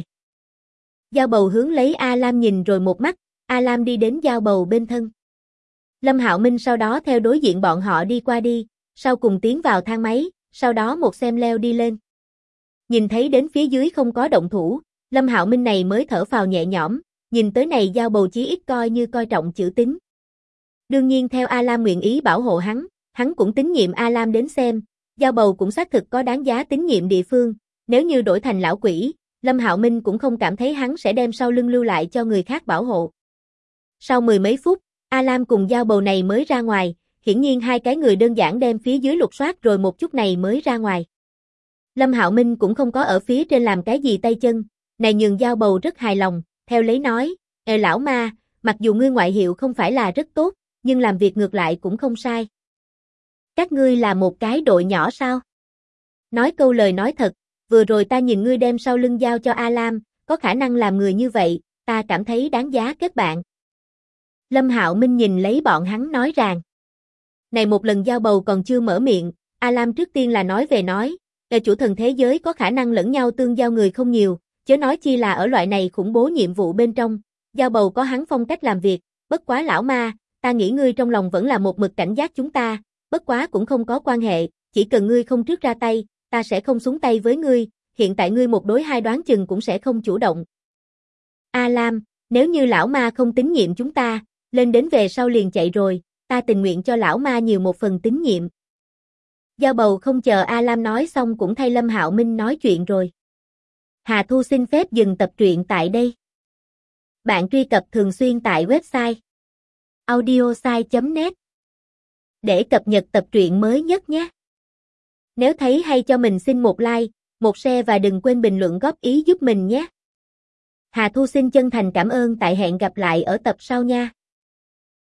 Dao bầu hướng lấy A Lam nhìn rồi một mắt, A Lam đi đến dao bầu bên thân. Lâm Hạo Minh sau đó theo đối diện bọn họ đi qua đi, sau cùng tiến vào thang máy, sau đó một xem leo đi lên. Nhìn thấy đến phía dưới không có động thủ, Lâm Hạo Minh này mới thở phào nhẹ nhõm, nhìn tới này dao bầu chí ít coi như coi trọng chữ tín. Đương nhiên theo A Lam nguyện ý bảo hộ hắn cũng tín nhiệm A Lam đến xem, dao bầu cũng xác thực có đáng giá tín nhiệm địa phương, nếu như đổi thành lão quỷ, Lâm Hạo Minh cũng không cảm thấy hắn sẽ đem sau lưng lưu lại cho người khác bảo hộ. Sau 10 mấy phút, A Lam cùng dao bầu này mới ra ngoài, hiển nhiên 2 cái người đơn giản đem phía dưới lục soát rồi một chút này mới ra ngoài. Lâm Hạo Minh cũng không có ở phía trên làm cái gì tay chân, này nhường dao bầu rất hài lòng, theo lấy nói, lão ma, mặc dù ngươi ngoại hiệu không phải là rất tốt, nhưng làm việc ngược lại cũng không sai. Các ngươi là một cái đội nhỏ sao? Nói câu lời nói thật, vừa rồi ta nhìn ngươi đem sau lưng giao cho A Lam, có khả năng làm người như vậy, ta cảm thấy đáng giá kết bạn. Lâm Hạo Minh nhìn lấy bọn hắn nói rằng, này một lần dao bầu còn chưa mở miệng, A Lam trước tiên là nói về nói, chủ thần thế giới có khả năng lẫn nhau tương giao người không nhiều, chớ nói chi là ở loại này khủng bố nhiệm vụ bên trong, dao bầu có hắn phong cách làm việc, bất quá lão ma, ta nghĩ ngươi trong lòng vẫn là một mực cảnh giác chúng ta, bất quá cũng không có quan hệ, chỉ cần ngươi không trước ra tay, ta sẽ không xuống tay với ngươi, hiện tại ngươi một đối 2 đoán chừng cũng sẽ không chủ động. A Lam, nếu như lão ma không tín nhiệm chúng ta, lên đến về sau liền chạy rồi, ta tình nguyện cho lão ma nhiều một phần tín nhiệm. Dao bầu không chờ A Lam nói xong cũng thay Lâm Hạo Minh nói chuyện rồi. Hà Thu xin phép dừng tập truyện tại đây. Bạn truy cập thường xuyên tại website audiosai.net để cập nhật tập truyện mới nhất nhé. Nếu thấy hay cho mình xin một like, một share và đừng quên bình luận góp ý giúp mình nhé. Hà Thu xin chân thành cảm ơn, tại hẹn gặp lại ở tập sau nha.